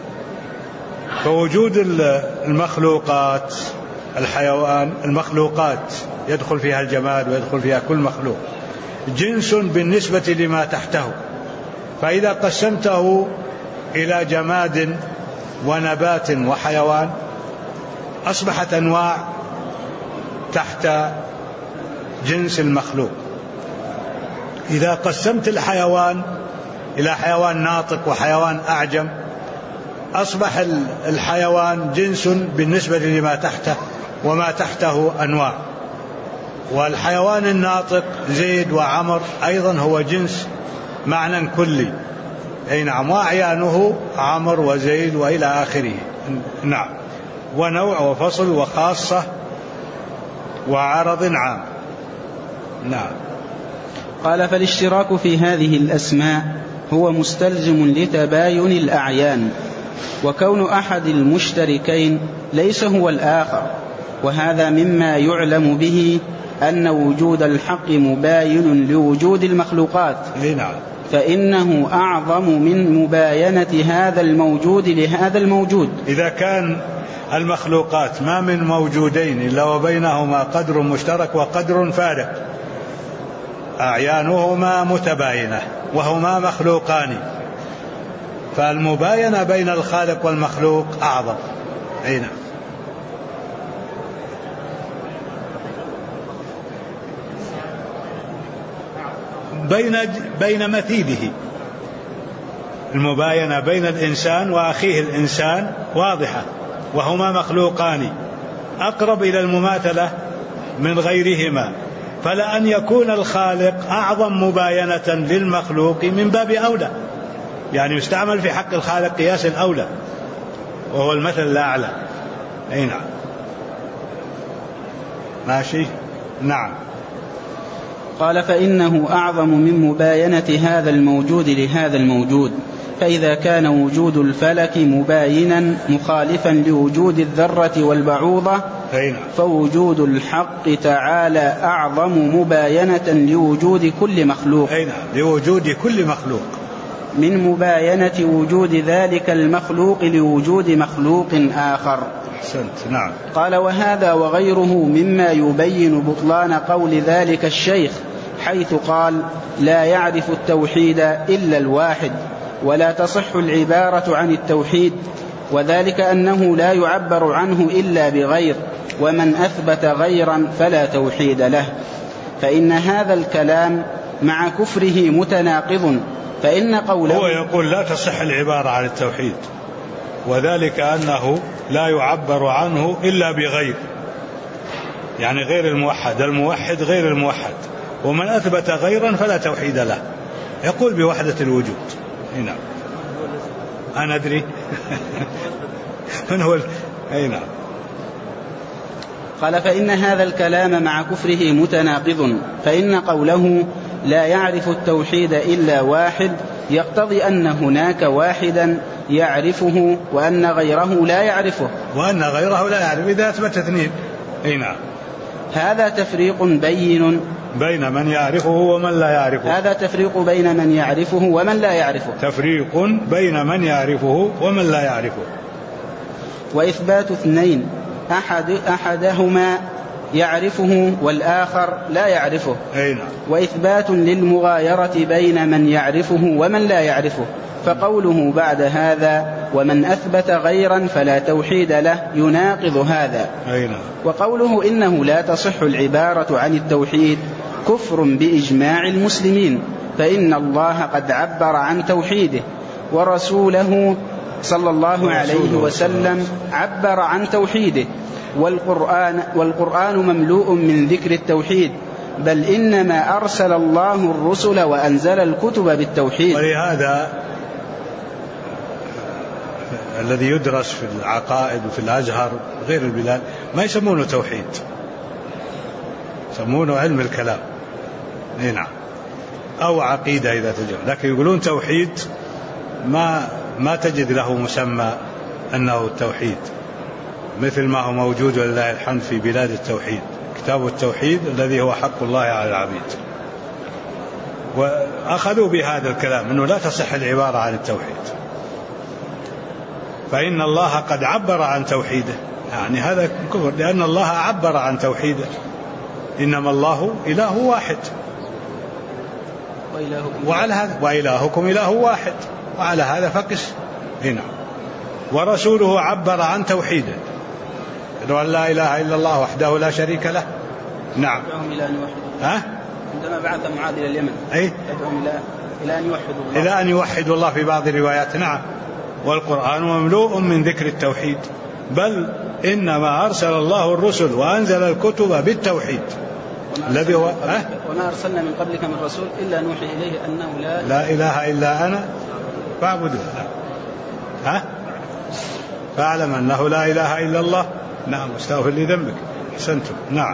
فوجود المخلوقات، الحيوان، المخلوقات يدخل فيها الجماد ويدخل فيها كل مخلوق، جنس بالنسبة لما تحته. فإذا قسمته إلى جماد ونبات وحيوان أصبحت أنواع تحت جنس المخلوق. إذا قسمت الحيوان إلى حيوان ناطق وحيوان أعجم أصبح الحيوان جنس بالنسبة لما تحته، وما تحته أنواع. والحيوان الناطق زيد وعمر أيضا هو جنس معنى كلي. أي نعم. وأعيانه عمر وزيد وإلى آخره. نعم. ونوع وفصل وخاصة وعرض عام. نعم. قال فالاشتراك في هذه الأسماء هو مستلزم لتباين الأعيان، وكون أحد المشتركين ليس هو الآخر، وهذا مما يعلم به أن وجود الحق مباين لوجود المخلوقات. نعم. فإنه أعظم من مباينة هذا الموجود لهذا الموجود. إذا كان المخلوقات ما من موجودين إلا وبينهما قدر مشترك وقدر فارق، أعيانهما متباينة وهما مخلوقان، فالمباينة بين الخالق والمخلوق أعظم. أي نعم. بين مثيله، المباينة بين الإنسان وأخيه الإنسان واضحة، وهما مخلوقان أقرب إلى المماثلة من غيرهما، فلأن يكون الخالق أعظم مباينة للمخلوق من باب أولى، يعني يستعمل في حق الخالق قياس الأولى وهو المثل الأعلى. أي نعم. ماشي. نعم. قال فإنه أعظم من مباينة هذا الموجود لهذا الموجود، فإذا كان وجود الفلك مباينا مخالفا لوجود الذرة والبعوضة فوجود الحق تعالى أعظم مباينة لوجود كل مخلوق، لوجود كل مخلوق من مباينة وجود ذلك المخلوق لوجود مخلوق آخر. نعم. قال وهذا وغيره مما يبين بطلان قول ذلك الشيخ، حيث قال لا يعرف التوحيد إلا الواحد، ولا تصح العبارة عن التوحيد، وذلك أنه لا يعبر عنه إلا بغير، ومن أثبت غيرا فلا توحيد له. فإن هذا الكلام مع كفره متناقض، فإن قوله هو يقول لا تصح العبارة عن التوحيد، وذلك أنه لا يعبر عنه إلا بغير، يعني غير الموحد، الموحد غير الموحد، ومن أثبت غيرا فلا توحيد له. يقول بوحدة الوجود. هنا أنا أدري من هو. أي نعم. قال فإن هذا الكلام مع كفره متناقض، فإن قوله لا يعرف التوحيد إلا واحد يقتضي أن هناك واحدا يعرفه وأن غيره لا يعرفه، وأن غيره لا يعرف إذا أثبت اثنين. أي نعم. هذا تفريق بين من يعرفه ومن لا يعرفه. هذا تفريق بين من يعرفه ومن لا يعرفه. تفريق بين من يعرفه ومن لا يعرفه. وإثبات اثنين أحدهما يعرفه والآخر لا يعرفه. أين. وإثبات للمغايرة بين من يعرفه ومن لا يعرفه، فقوله بعد هذا ومن أثبت غيرا فلا توحيد له يناقض هذا. أين. وقوله إنه لا تصح العبارة عن التوحيد كفر بإجماع المسلمين، فإن الله قد عبر عن توحيده، ورسوله صلى الله عليه وسلم عبر عن توحيده، والقرآن مملوء من ذكر التوحيد، بل إنما أرسل الله الرسل وأنزل الكتب بالتوحيد. ولهذا الذي يدرس في العقائد وفي الأزهر غير البلاد ما يسمونه توحيد، يسمونه علم الكلام. نعم. أو عقيدة إذا تجمع، لكن يقولون توحيد ما تجد له مسمى أنه التوحيد، مثل ما هو موجود ولله الحمد في بلاد التوحيد، كتاب التوحيد الذي هو حق الله على العبيد. وأخذوا بهذا الكلام أنه لا تصح العبارة عن التوحيد، فإن الله قد عبر عن توحيده، يعني هذا كفر، لأن الله عبر عن توحيده، إنما الله إله واحد وإلهكم إله واحد، وعلى هذا فقس. هنا ورسوله عبر عن توحيده، أن لا إله إلا الله وحده لا شريك له. نعم. عندما بعث معاذ إلى اليمن يدعوهم إلى أن يوحدوا الله في بعض الروايات. نعم. والقرآن مملوء من ذكر التوحيد، بل إنما أرسل الله الرسل وأنزل الكتب بالتوحيد الذي هو وما أرسلنا من قبلك من رسول إلا نوحي إليه أنه لا إله إلا أنا فاعبدوه. فاعلم أنه لا إله إلا الله. نعم. واستغفر لذنبك. أحسنتم. نعم.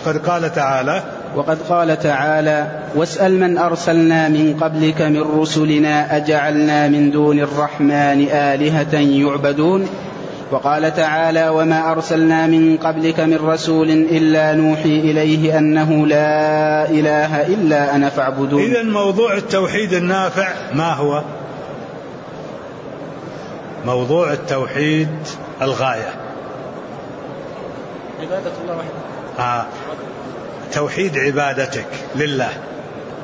وقد قال تعالى واسأل من أرسلنا من قبلك من رسلنا أجعلنا من دون الرحمن آلهة يعبدون. وقال تعالى وما أرسلنا من قبلك من رسول إلا نوحي إليه أنه لا إله إلا أنا فاعبدون. إذن موضوع التوحيد النافع ما هو؟ موضوع التوحيد الغاية عبادة الله وحده. توحيد عبادتك لله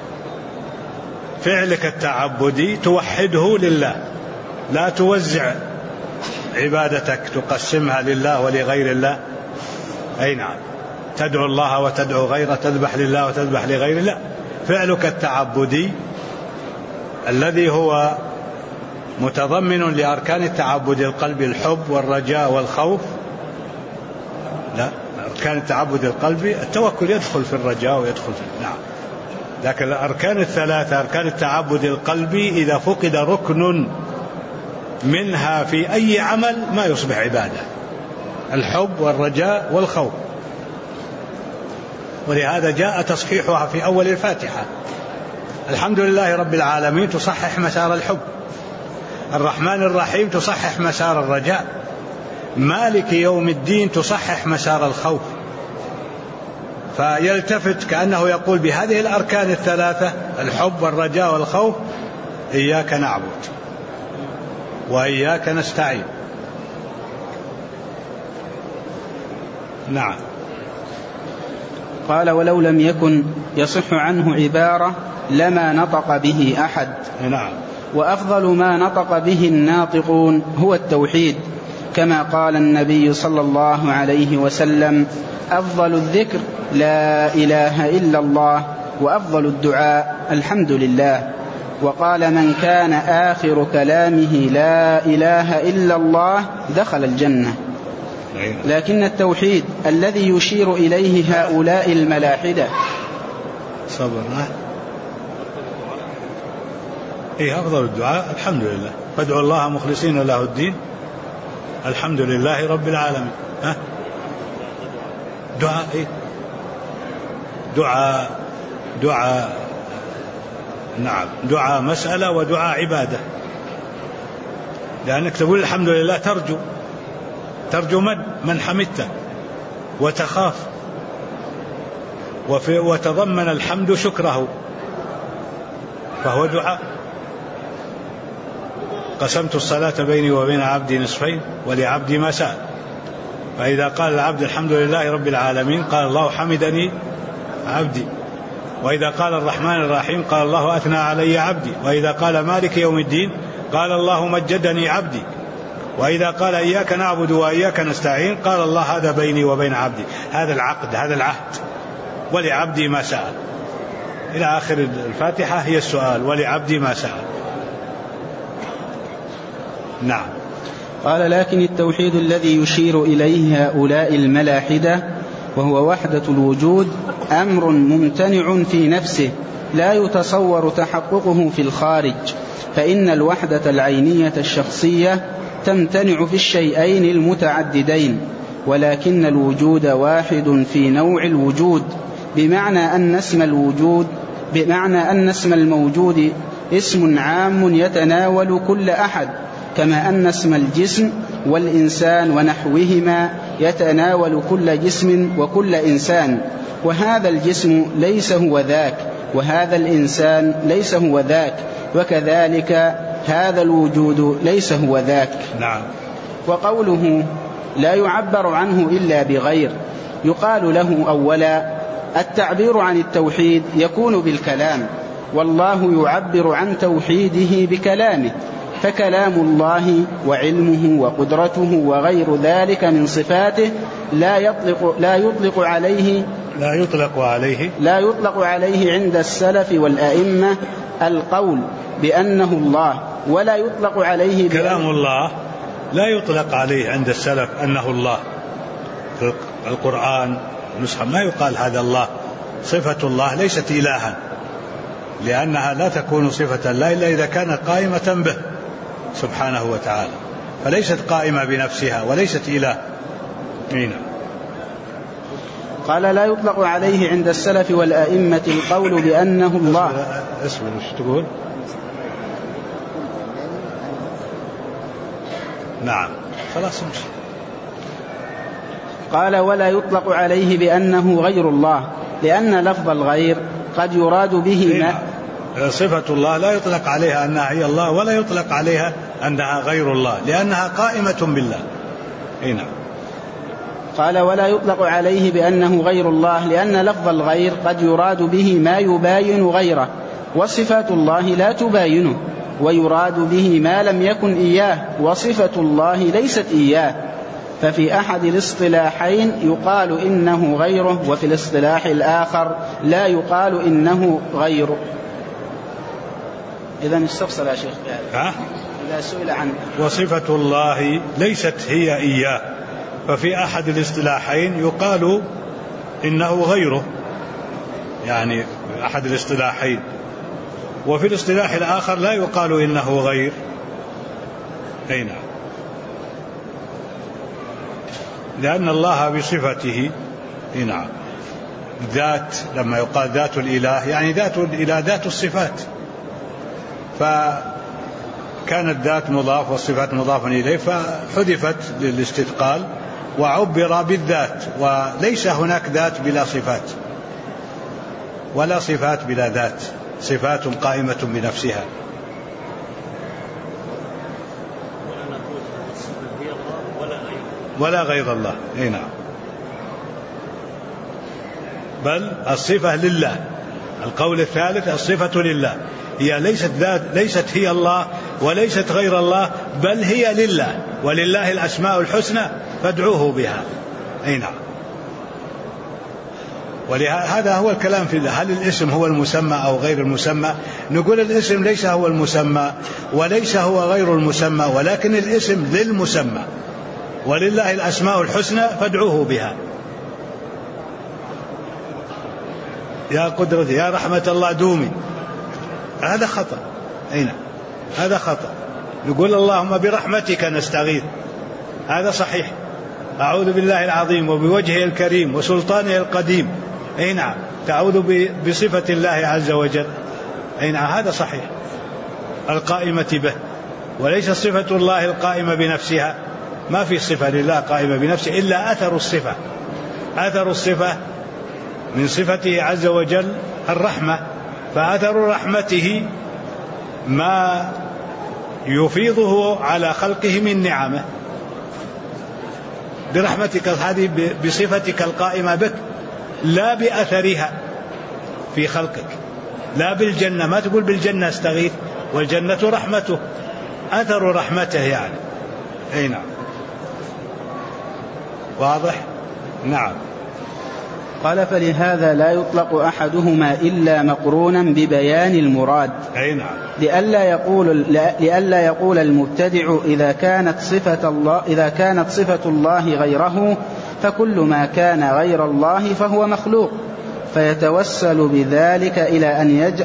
فعلك التعبدي توحده لله، لا توزع عبادتك تقسمها لله ولغير الله. أي نعم، تدعو الله وتدعو غيره، تذبح لله وتذبح لغير الله. فعلك التعبدي الذي هو متضمن لأركان التعبد القلبي، الحب والرجاء والخوف. لا، أركان التعبد القلبي التوكل يدخل في الرجاء ويدخل في نعم، لكن الأركان الثلاثة أركان التعبد القلبي إذا فقد ركن منها في أي عمل ما يصبح عبادة، الحب والرجاء والخوف. ولهذا جاء تصحيحها في أول الفاتحة: الحمد لله رب العالمين تصحح مسار الحب، الرحمن الرحيم تصحح مسار الرجاء، مالك يوم الدين تصحح مسار الخوف. فيلتفت كأنه يقول بهذه الأركان الثلاثة الحب والرجاء والخوف إياك نعبد وإياك نستعين. نعم. قال: ولو لم يكن يصح عنه عبارة لما نطق به أحد. نعم. وأفضل ما نطق به الناطقون هو التوحيد، كما قال النبي صلى الله عليه وسلم: أفضل الذكر لا إله إلا الله، وأفضل الدعاء الحمد لله. وقال: من كان آخر كلامه لا إله إلا الله دخل الجنة. لكن التوحيد الذي يشير إليه هؤلاء الملاحدة صبرنا أفضل الدعاء الحمد لله، فادعوا الله مخلصين له الدين الحمد لله رب العالمين. دعاء دعاء نعم، دعاء مسألة ودعاء عبادة، لأنك تقول الحمد لله ترجو من حمدته وتخاف، وتضمن الحمد شكره، فهو دعاء. قسمت الصلاة بيني وبين عبدي نصفين ولعبدي ما سأل، فإذا قال العبد الحمد لله رب العالمين قال الله حمدني عبدي، وإذا قال الرحمن الرحيم قال الله أثنى علي عبدي، وإذا قال مالك يوم الدين قال الله مجدني عبدي، وإذا قال إياك نعبد وإياك نستعين قال الله هذا بيني وبين عبدي. هذا العقد، هذا العهد. ولعبدي ما سأل إلى آخر الفاتحة هي السؤال: ولعبدي ما سأل. نعم. قال: لكن التوحيد الذي يشير إليه هؤلاء الملاحدة وهو وحدة الوجود أمر ممتنع في نفسه لا يتصور تحققه في الخارج، فإن الوحدة العينية الشخصية تمتنع في الشيئين المتعددين، ولكن الوجود واحد في نوع الوجود، بمعنى أن اسم الموجود اسم عام يتناول كل أحد، كما أن اسم الجسم والإنسان ونحوهما يتناول كل جسم وكل إنسان، وهذا الجسم ليس هو ذاك، وهذا الإنسان ليس هو ذاك، وكذلك هذا الوجود ليس هو ذاك. نعم. وقوله لا يعبر عنه إلا بغير، يقال له أولا التعبير عن التوحيد يكون بالكلام، والله يعبر عن توحيده بكلامه، فكلام الله وعلمه وقدرته وغير ذلك من صفاته لا يطلق عليه عند السلف والأئمة القول بأنه الله، ولا يطلق عليه كلام الله لا يطلق عليه عند السلف أنه الله. في القرآن نسخة ما يقال هذا الله. صفة الله ليست إلها، لأنها لا تكون صفة الله إلا إذا كانت قائمة به سبحانه وتعالى، فليست قائمة بنفسها وليست إله. قال: لا يطلق عليه عند السلف والأئمة القول بأنه الله. اسمه وش تقول؟ نعم خلاص مش. قال: ولا يطلق عليه بأنه غير الله، لأن لفظ الغير قد يراد به صفة الله لا يطلق عليها أنها هي الله، ولا يطلق عليها أنها غير الله، لأنها قائمة بالله. نعم. قال: ولا يطلق عليه بأنه غير الله، لأن لفظ الغير قد يراد به ما يباين غيره، وصفات الله لا تباينه، ويراد به ما لم يكن إياه، وصفة الله ليست إياه. ففي أحد الاصطلاحين يقال إنه غيره، وفي الاصطلاح الآخر لا يقال إنه غيره. إذن استفصل يا شيخ إذا سئل عن وصفة الله ليست هي إياه، ففي أحد الاصطلاحين يقال إنه غيره، يعني أحد الاصطلاحين، وفي الاصطلاح الآخر لا يقال إنه غير. أي نعم، لأن الله بصفته نعم ذات، لما يقال ذات الإله يعني ذات الإله ذات الصفات، فكانت ذات مضاف والصفات مضاف إليه فحذفت للاستثقال وعبر بالذات، وليس هناك ذات بلا صفات ولا صفات بلا ذات، صفات قائمة بنفسها. ولا غير الله. اي نعم، بل الصفة لله. القول الثالث الصفة لله، هي ليست هي الله وليست غير الله، بل هي لله، ولله الأسماء الحسنى فادعوه بها. اي نعم، ولهذا هو الكلام في هل الاسم هو المسمى أو غير المسمى. نقول الاسم ليس هو المسمى وليس هو غير المسمى، ولكن الاسم للمسمى، ولله الأسماء الحسنى فادعوه بها. يا قدرتي، يا رحمة الله دومي، هذا خطأ. أين هذا خطأ. نقول اللهم برحمتك نستغيث، هذا صحيح. أعوذ بالله العظيم وبوجهه الكريم وسلطانه القديم، أي نعم، تعوذ بصفة الله عز وجل، أي نعم، هذا صحيح، القائمة به، وليس صفة الله القائمة بنفسها. ما في صفة لله قائمة بنفسه إلا أثر الصفة. أثر الصفة من صفته عز وجل الرحمة، فأثر رحمته ما يفيضه على خلقه من نعمه. برحمتك هذه بصفتك القائمة بك، لا بأثرها في خلقك، لا بالجنة. ما تقول بالجنة استغيث، والجنة رحمته، أثر رحمته يعني. أي نعم، واضح. نعم. قال فلهذا لا يطلق أحدهما إلا مقرونا ببيان المراد. أي نعم. لئلا يقول المبتدع إذا كانت صفة الله غيره فكل ما كان غير الله فهو مخلوق، فيتوسل بذلك إلى أن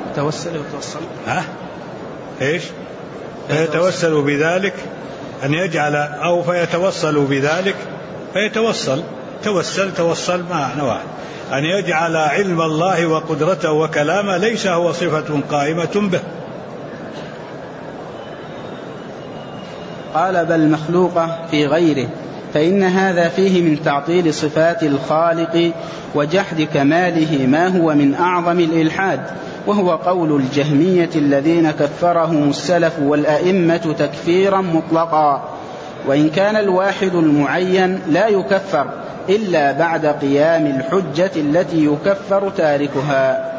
فيتوسل بذلك أن يجعل، أو فيتوصل بذلك، توصل معنى واحد، أن يجعل علم الله وقدرته وكلامه ليس هو صفة قائمة به. قال بل مخلوقة في غيره، فإن هذا فيه من تعطيل صفات الخالق وجحد كماله ما هو من أعظم الإلحاد، وهو قول الجهمية الذين كفرهم السلف والأئمة تكفيرا مطلقا، وإن كان الواحد المعين لا يكفر إلا بعد قيام الحجة التي يكفر تاركها.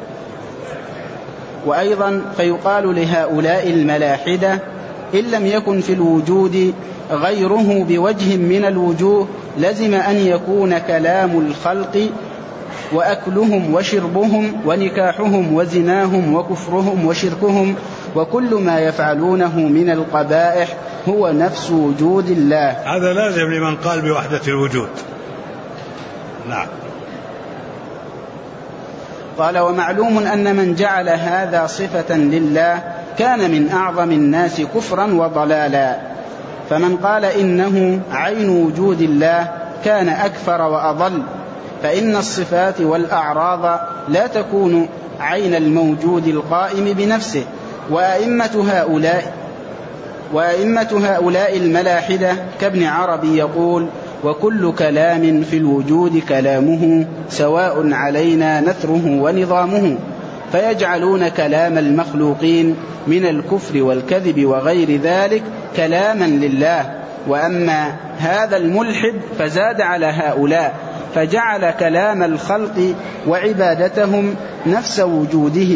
وأيضا فيقال لهؤلاء الملاحدة إن لم يكن في الوجود غيره بوجه من الوجوه لزم أن يكون كلام الخلق وأكلهم وشربهم ونكاحهم وزناهم وكفرهم وشركهم وكل ما يفعلونه من القبائح هو نفس وجود الله. هذا لازم لمن قال بوحدة الوجود. نعم. قال ومعلوم أن من جعل هذا صفة لله كان من أعظم الناس كفرا وضلالا، فمن قال إنه عين وجود الله كان أكفر وأضل، فإن الصفات والأعراض لا تكون عين الموجود القائم بنفسه. وأئمة هؤلاء الملاحدة كابن عربي يقول وكل كلام في الوجود كلامه سواء علينا نثره ونظامه، فيجعلون كلام المخلوقين من الكفر والكذب وغير ذلك كلاما لله. وأما هذا الملحد فزاد على هؤلاء فجعل كلام الخلق وعبادتهم نفس وجوده،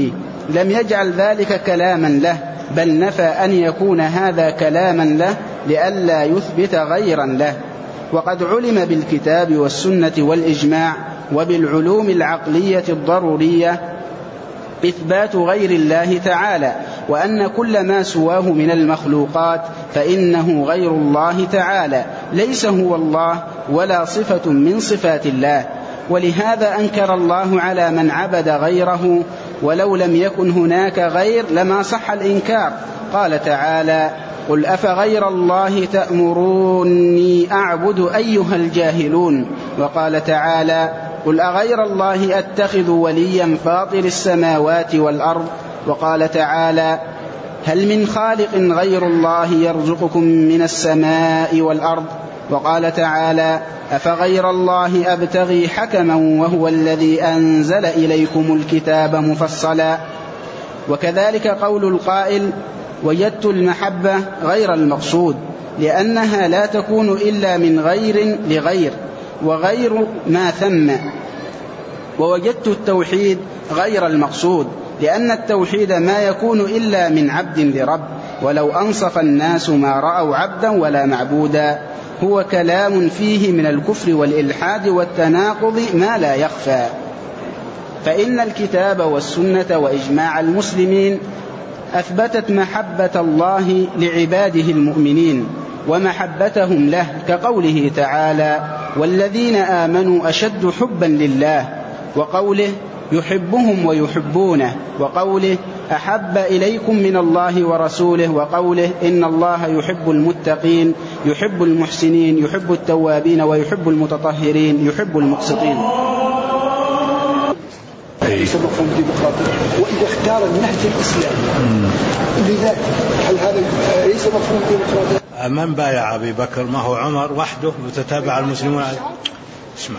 لم يجعل ذلك كلاما له، بل نفى أن يكون هذا كلاما له لئلا يثبت غيرا له. وقد علم بالكتاب والسنة والإجماع وبالعلوم العقلية الضرورية إثبات غير الله تعالى، وأن كل ما سواه من المخلوقات فإنه غير الله تعالى، ليس هو الله ولا صفة من صفات الله. ولهذا أنكر الله على من عبد غيره، ولو لم يكن هناك غير لما صح الإنكار. قال تعالى: قل أفغير الله تأمروني أعبد أيها الجاهلون. وقال تعالى: قل أغير الله أتخذ وليا فاطر السماوات والأرض. وقال تعالى: هل من خالق غير الله يرزقكم من السماء والأرض. وقال تعالى: أفغير الله أبتغي حكما وهو الذي أنزل إليكم الكتاب مفصلا. وكذلك قول القائل: وجدت المحبة غير المقصود، لأنها لا تكون إلا من غير لغير وغير ما ثم. ووجدت التوحيد غير المقصود، لأن التوحيد ما يكون إلا من عبد لرب، ولو أنصف الناس ما رأوا عبدا ولا معبودا. هو كلام فيه من الكفر والإلحاد والتناقض ما لا يخفى. فإن الكتاب والسنة وإجماع المسلمين أثبتت محبة الله لعباده المؤمنين ومحبتهم له، كقوله تعالى: والذين آمنوا أشد حبا لله، وقوله: يحبهم ويحبونه، وقوله: أحب إليكم من الله ورسوله، وقوله: إن الله يحب المتقين، يحب المحسنين، يحب التوابين ويحب المتطهرين، يحب المقسطين. ليس مفهوم ديمقراطي، وإذا اختار النهج الإسلامي لذلك هل هذا ليس مفهوم ديمقراطي؟ من بايع أبي بكر؟ ما هو عمر وحده وتتابع المسلمون؟ اسمع،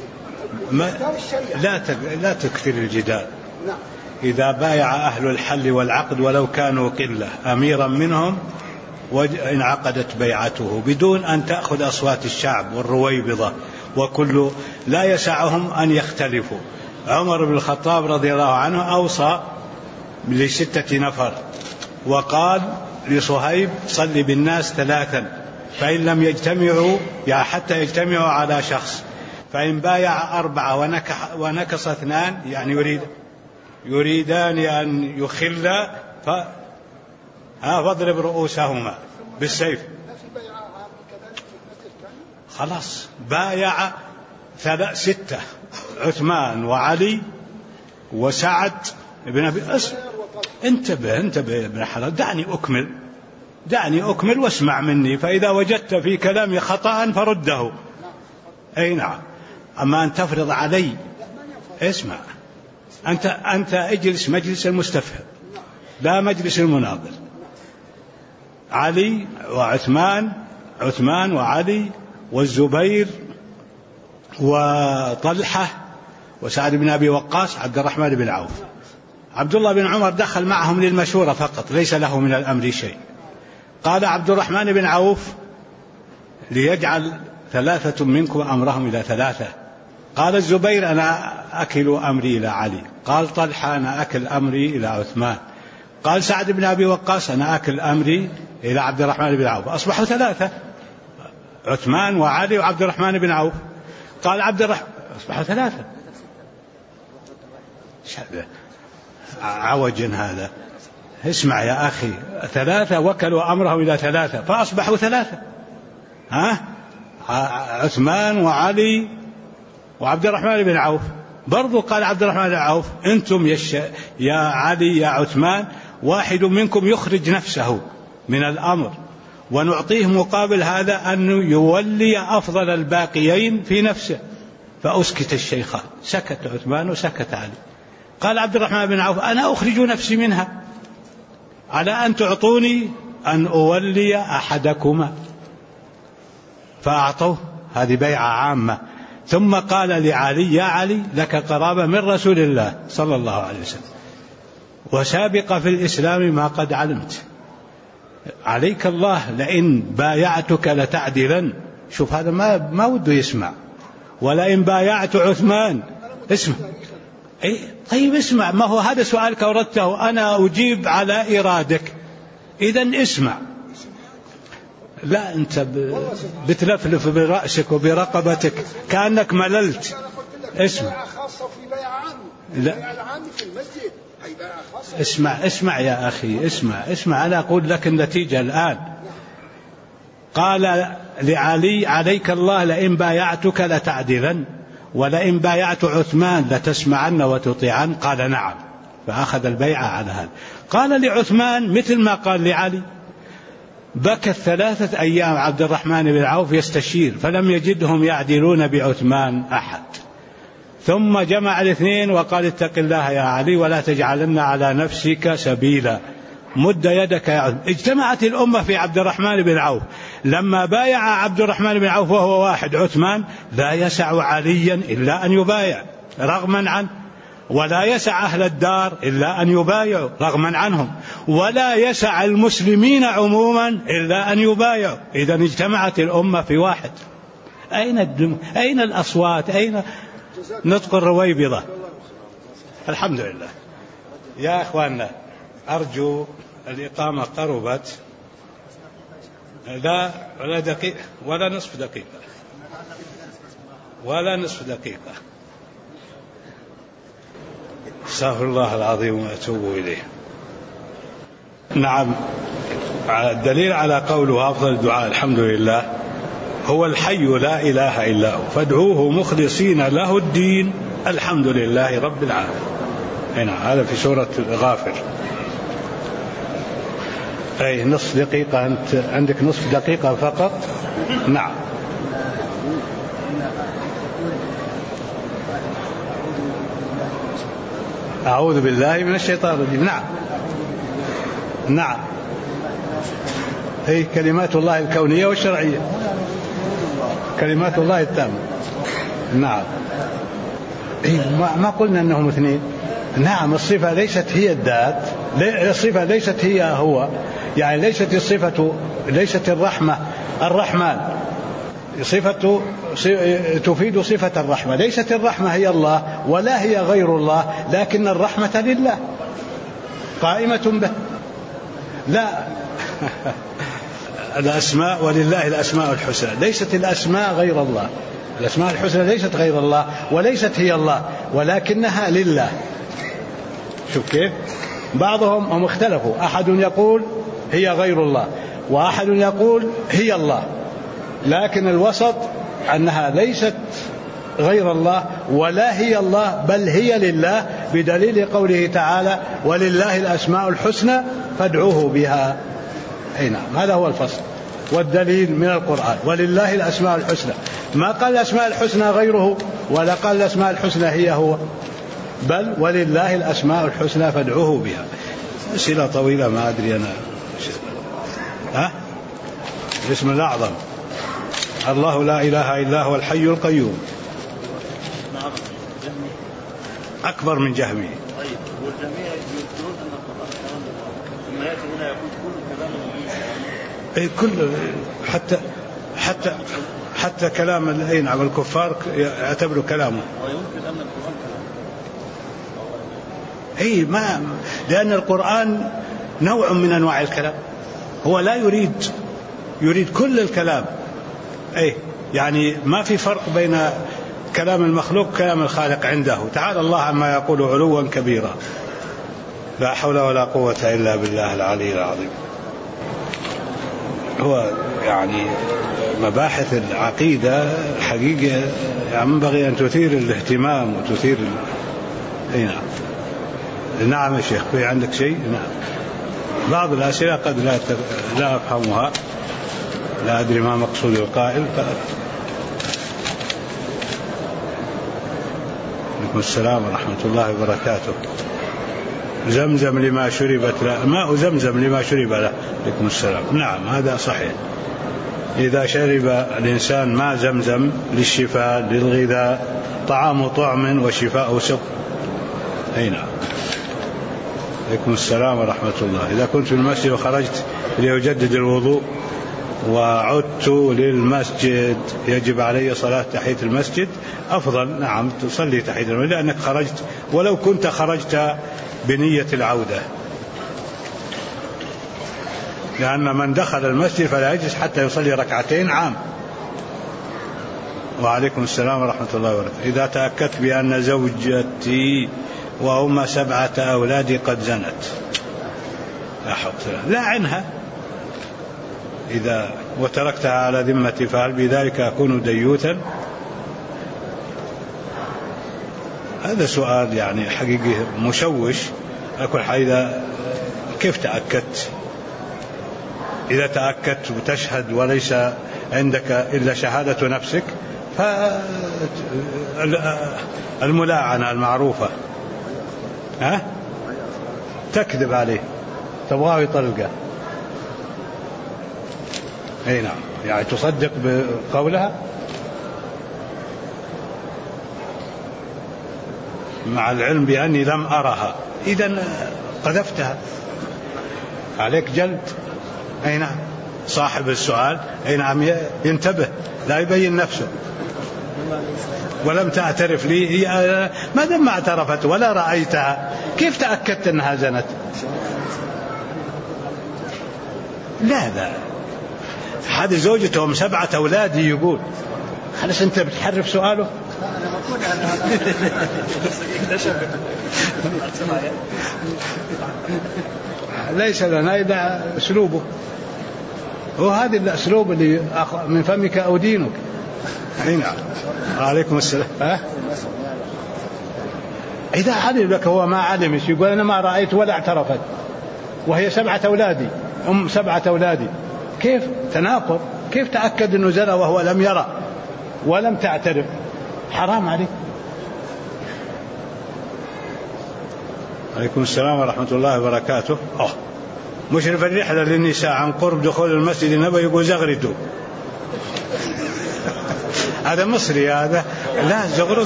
لا تكثر الجدال. إذا بايع أهل الحل والعقد ولو كانوا قلة أميرا منهم وانعقدت بيعته بدون أن تأخذ أصوات الشعب والرويبضة وكل، لا يسعهم أن يختلفوا. عمر بن الخطاب رضي الله عنه أوصى ل6 نفر وقال لصهيب: صل بالناس 3، فإن لم يجتمعوا حتى يجتمعوا على شخص، فإن بايع 4 ونكص 2 يعني يريدان أن يخلا فاضرب رؤوسهما بالسيف. خلاص بايع 6: عثمان وعلي وسعد بن أبي أسد. انتبه ابن حلال، دعني أكمل واسمع مني، فإذا وجدت في كلامي خطأ فرده. أي نعم، أما أن تفرض علي، اسمع، أنت اجلس مجلس المستفهم لا مجلس المناظر. علي عثمان وعلي والزبير وطلحة وسعد بن أبي وقاص، عبد الرحمن بن عوف. عبد الله بن عمر دخل معهم للمشورة فقط، ليس له من الأمر شيء. قال عبد الرحمن بن عوف: ليجعل 3 منكم أمرهم إلى 3. قال الزبير: أنا أكل أمري إلى علي. قال طلحة: أنا أكل أمري إلى عثمان. قال سعد بن أبي وقاص: أنا أكل أمري إلى عبد الرحمن بن عوف. أصبحوا 3: عثمان وعلي وعبد الرحمن بن عوف. قال عبد الرحمن: أصبحوا 3. عوج هذا. اسمع يا أخي، 3 وكلوا أمرهم إلى 3 فأصبحوا 3. عثمان وعلي وعبد الرحمن بن عوف. برضو قال عبد الرحمن بن عوف: أنتم يا علي يا عثمان، واحد منكم يخرج نفسه من الأمر ونعطيه مقابل هذا أن يولي أفضل الباقيين في نفسه. فأسكت الشيخان، سكت عثمان وسكت علي. قال عبد الرحمن بن عوف: أنا أخرج نفسي منها على أن تعطوني أن أولي أحدكما. فأعطوه، هذه بيعة عامة. ثم قال لعلي: يا علي، لك قرابة من رسول الله صلى الله عليه وسلم، وسابق في الإسلام ما قد علمت، عليك الله لئن بايعتك لتعدلن. شوف هذا ما وده يسمع. ولئن بايعت عثمان، طيب اسمع، ما هو هذا سؤالك أردته أنا أجيب على إرادك، إذن اسمع. لا أنت بتلفلف برأسك وبرقبتك كأنك مللت. اسمع. لا اسمع يا أخي، اسمع أنا أقول لك النتيجة الآن. قال لعلي عليك الله لئن بايعتك لتعدلن ولئن بايعت عثمان لتسمعن وتطيعن. قال نعم، فأخذ البيعة على هذا. قال لعثمان مثل ما قال لعلي. بكت 3 أيام عبد الرحمن بن عوف يستشير فلم يجدهم يعدلون بعثمان أحد، ثم جمع الاثنين وقال اتق الله يا علي ولا تجعلن على نفسك سبيلا، مد يدك يا عثمان. اجتمعت الأمة في عبد الرحمن بن عوف. لما بايع عبد الرحمن بن عوف وهو واحد عثمان، لا يسع عليا إلا أن يبايع رغما عنه، ولا يسع أهل الدار إلا أن يبايعوا رغما عنهم، ولا يسع المسلمين عموما إلا أن يبايعوا. إذا اجتمعت الأمة في واحد. أين الأصوات؟ أين نطق الرويبضة؟ الحمد لله يا أخواننا، أرجو الإقامة قربت. لا ولا دقيقة ولا نصف دقيقة ولا نصف دقيقة. استغفر الله العظيم وأتوب إليه. نعم، الدليل على قوله أفضل الدعاء الحمد لله هو الحي لا إله إلا هو فادعوه مخلصين له الدين الحمد لله رب العالمين. هنا هذا في سورة غافر. أي نصف دقيقة، أنت عندك نصف دقيقة فقط. نعم. أعوذ بالله من الشيطان الرجيم. نعم نعم، هي كلمات الله الكونية والشرعية، كلمات الله التامة. نعم، ما قلنا أنهم اثنين. نعم، الصفة ليست هي الذات، الصفة ليست هي هو، يعني ليست الصفة، ليست الرحمة الرحمن صفة تفيد صفة الرحمة، ليست الرحمة هي الله ولا هي غير الله، لكن الرحمة لله قائمة به. لا الأسماء ولله الأسماء الحسنى، ليست الأسماء غير الله، الأسماء الحسنى ليست غير الله وليست هي الله ولكنها لله. شوف كيف بعضهم هم اختلفوا، أحد يقول هي غير الله وأحد يقول هي الله، لكن الوسط أنها ليست غير الله ولا هي الله بل هي لله، بدليل قوله تعالى ولله الأسماء الحسنى فادعوه بها. نعم، هذا هو الفصل والدليل من القرآن، ولله الأسماء الحسنى، ما قال الأسماء الحسنى غيره ولا قال الأسماء الحسنى هي هو، بل ولله الأسماء الحسنى فادعوه بها. أسئلة طويلة ما أدري أنا. الاسم الأعظم الله لا إله إلا هو الحي القيوم، أكبر من جهمي. طيب، والجميع يقولون أن القرآن ثم يأتي هنا يقول كل كلام حتى كلام نعم الكفار يعتبروا كلامه. ويمكن أن القرآن ما لأن القرآن نوع من أنواع الكلام، هو لا يريد كل الكلام. يعني ما في فرق بين كلام المخلوق وكلام الخالق عنده، تعالى الله عما يقول علوا كبيرا، لا حول ولا قوة إلا بالله العلي العظيم. هو يعني مباحث العقيدة حقيقة ينبغي أن تثير الاهتمام وتثير نعم. نعم يا شيخ، في عندك شيء؟ نعم، بعض الأسئلة قد لا أفهمها، لا أدري ما مقصود القائل. عليكم السلام ورحمة الله وبركاته. زمزم لما شربت له، ماء زمزم لما شرب له. عليكم السلام. نعم هذا صحيح، إذا شرب الإنسان ماء زمزم للشفاء للغذاء، طعام طعم وشفاء سقم. نعم. عليكم السلام ورحمة الله. إذا كنت في المسجد وخرجت لأجدد الوضوء وعدت للمسجد يجب علي صلاة تحية المسجد؟ أفضل نعم تصلي تحية المسجد، لأنك خرجت ولو كنت خرجت بنية العودة، لأن من دخل المسجد فلا يجلس حتى يصلي ركعتين عام. وعليكم السلام ورحمة الله وبركاته. إذا تأكدت بأن زوجتي وهم 7 أولادي قد زنت لا عنها إذا وتركتها على ذمتي، فهل بذلك أكون ديوثا؟ هذا سؤال يعني حقيقي مشوش. أكل حيث كيف تأكدت؟ إذا تأكدت وتشهد وليس عندك إلا شهادة نفسك فالملاعنة المعروفة تكذب عليه تبغاه يطلقه. أي نعم، يعني تصدق بقولها مع العلم بأني لم أرها، إذن قذفتها عليك جلد. أي نعم، صاحب السؤال أي نعم ينتبه لا يبين نفسه. ولم تعترف لي، ما دام ما اعترفت ولا رأيتها كيف تأكدت أنها زنت؟ لا هذه زوجتهم 7 أولاد يقول خلاص أنت بتحرف سؤاله. ليس لنا إذا أسلوبه، وهذا الأسلوب اللي من فمك أو دينك. نعم. عليكم السلام. إذا علم لك هو ما علم يقول أنا ما رأيت ولا اعترفت وهي 7 أولادي، 7 أولادي، كيف تناقض؟ كيف تأكد أنه زنى وهو لم يرى ولم تعترف؟ حرام عليك. عليكم السلام ورحمة الله وبركاته. مشرف الرحلة للنساء عن قرب دخول المسجد النبوي يقول زغرته. هذا مصري هذا، لا زغرت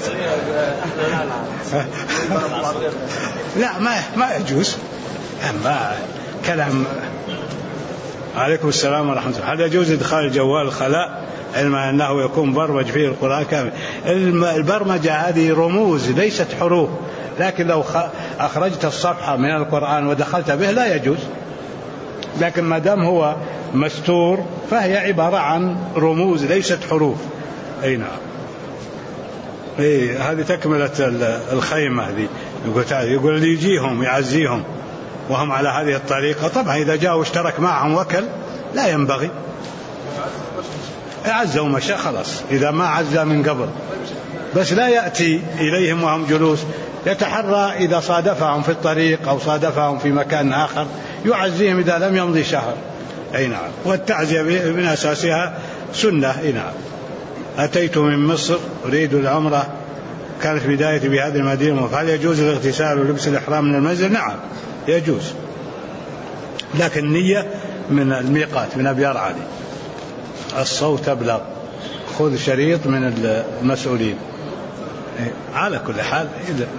لا ما يجوز. أما كلام. عليكم السلام ورحمة الله. هل يجوز إدخال الجوال الخلاء علما أنه يكون برمج فيه القرآن كامل؟ البرمجة هذه رموز ليست حروف، لكن لو أخرجت الصفحة من القرآن ودخلت به لا يجوز، لكن ما دام هو مستور فهي عبارة عن رموز ليست حروف. أي نعم. هذه تكملة الخيمة هذه. يقول اللي يجيهم يعزيهم وهم على هذه الطريقة، طبعا إذا جاء واشترك معهم وكل لا ينبغي، عزوا ومشى خلاص. إذا ما عزى من قبل بس لا يأتي إليهم وهم جلوس، يتحرى إذا صادفهم في الطريق أو صادفهم في مكان آخر يعزيهم إذا لم يمضي شهر. أي نعم. والتعزية من أساسها سنة. أي نعم. أتيت من مصر أريد العمرة، كانت بدايتي بهذه المدينة، فهل يجوز الاغتسال ولبس الإحرام من المنزل؟ نعم يجوز، لكن النية من الميقات من أبيار علي. الصوت أبلغ، خذ شريط من المسؤولين. على كل حال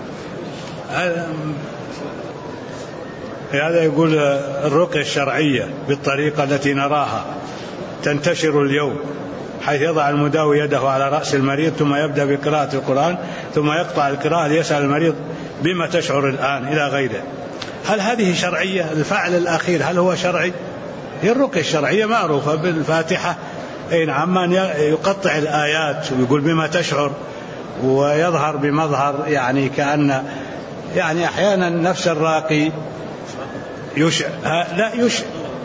هذا يقول الرقية الشرعية بالطريقة التي نراها تنتشر اليوم، حيث يضع المداوي يده على رأس المريض ثم يبدأ بقراءة القرآن ثم يقطع القراءة ليسأل المريض بما تشعر الآن إلى غيره. هل هذه شرعية؟ الفعل الأخير هل هو شرعي؟ هي الرقية الشرعية معروفة بالفاتحة. أي نعم. من يقطع الآيات ويقول بما تشعر ويظهر بمظهر يعني كأن يعني أحيانا نفس الراقي يشعر لا يشعر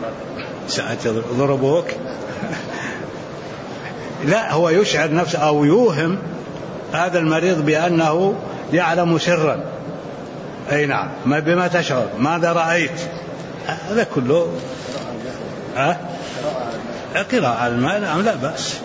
ضربوك لا هو يشعر نفسه أو يوهم هذا المريض بأنه يعلم سرا. أي نعم. ما بما تشعر ماذا رأيت، هذا كله قراءة على الماء. نعم لا بأس.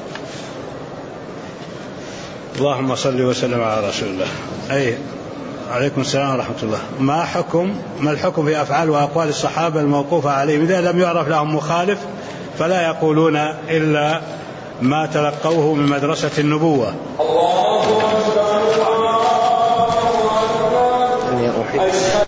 اللهم صل وسلم على رسول الله. أي عليكم السلام ورحمة الله. ما الحكم في أفعال وأقوال الصحابة الموقوفة عليهم إذا لم يعرف لهم مخالف فلا يقولون إلا ما تلقوه من مدرسة النبوة؟ الله أكبر.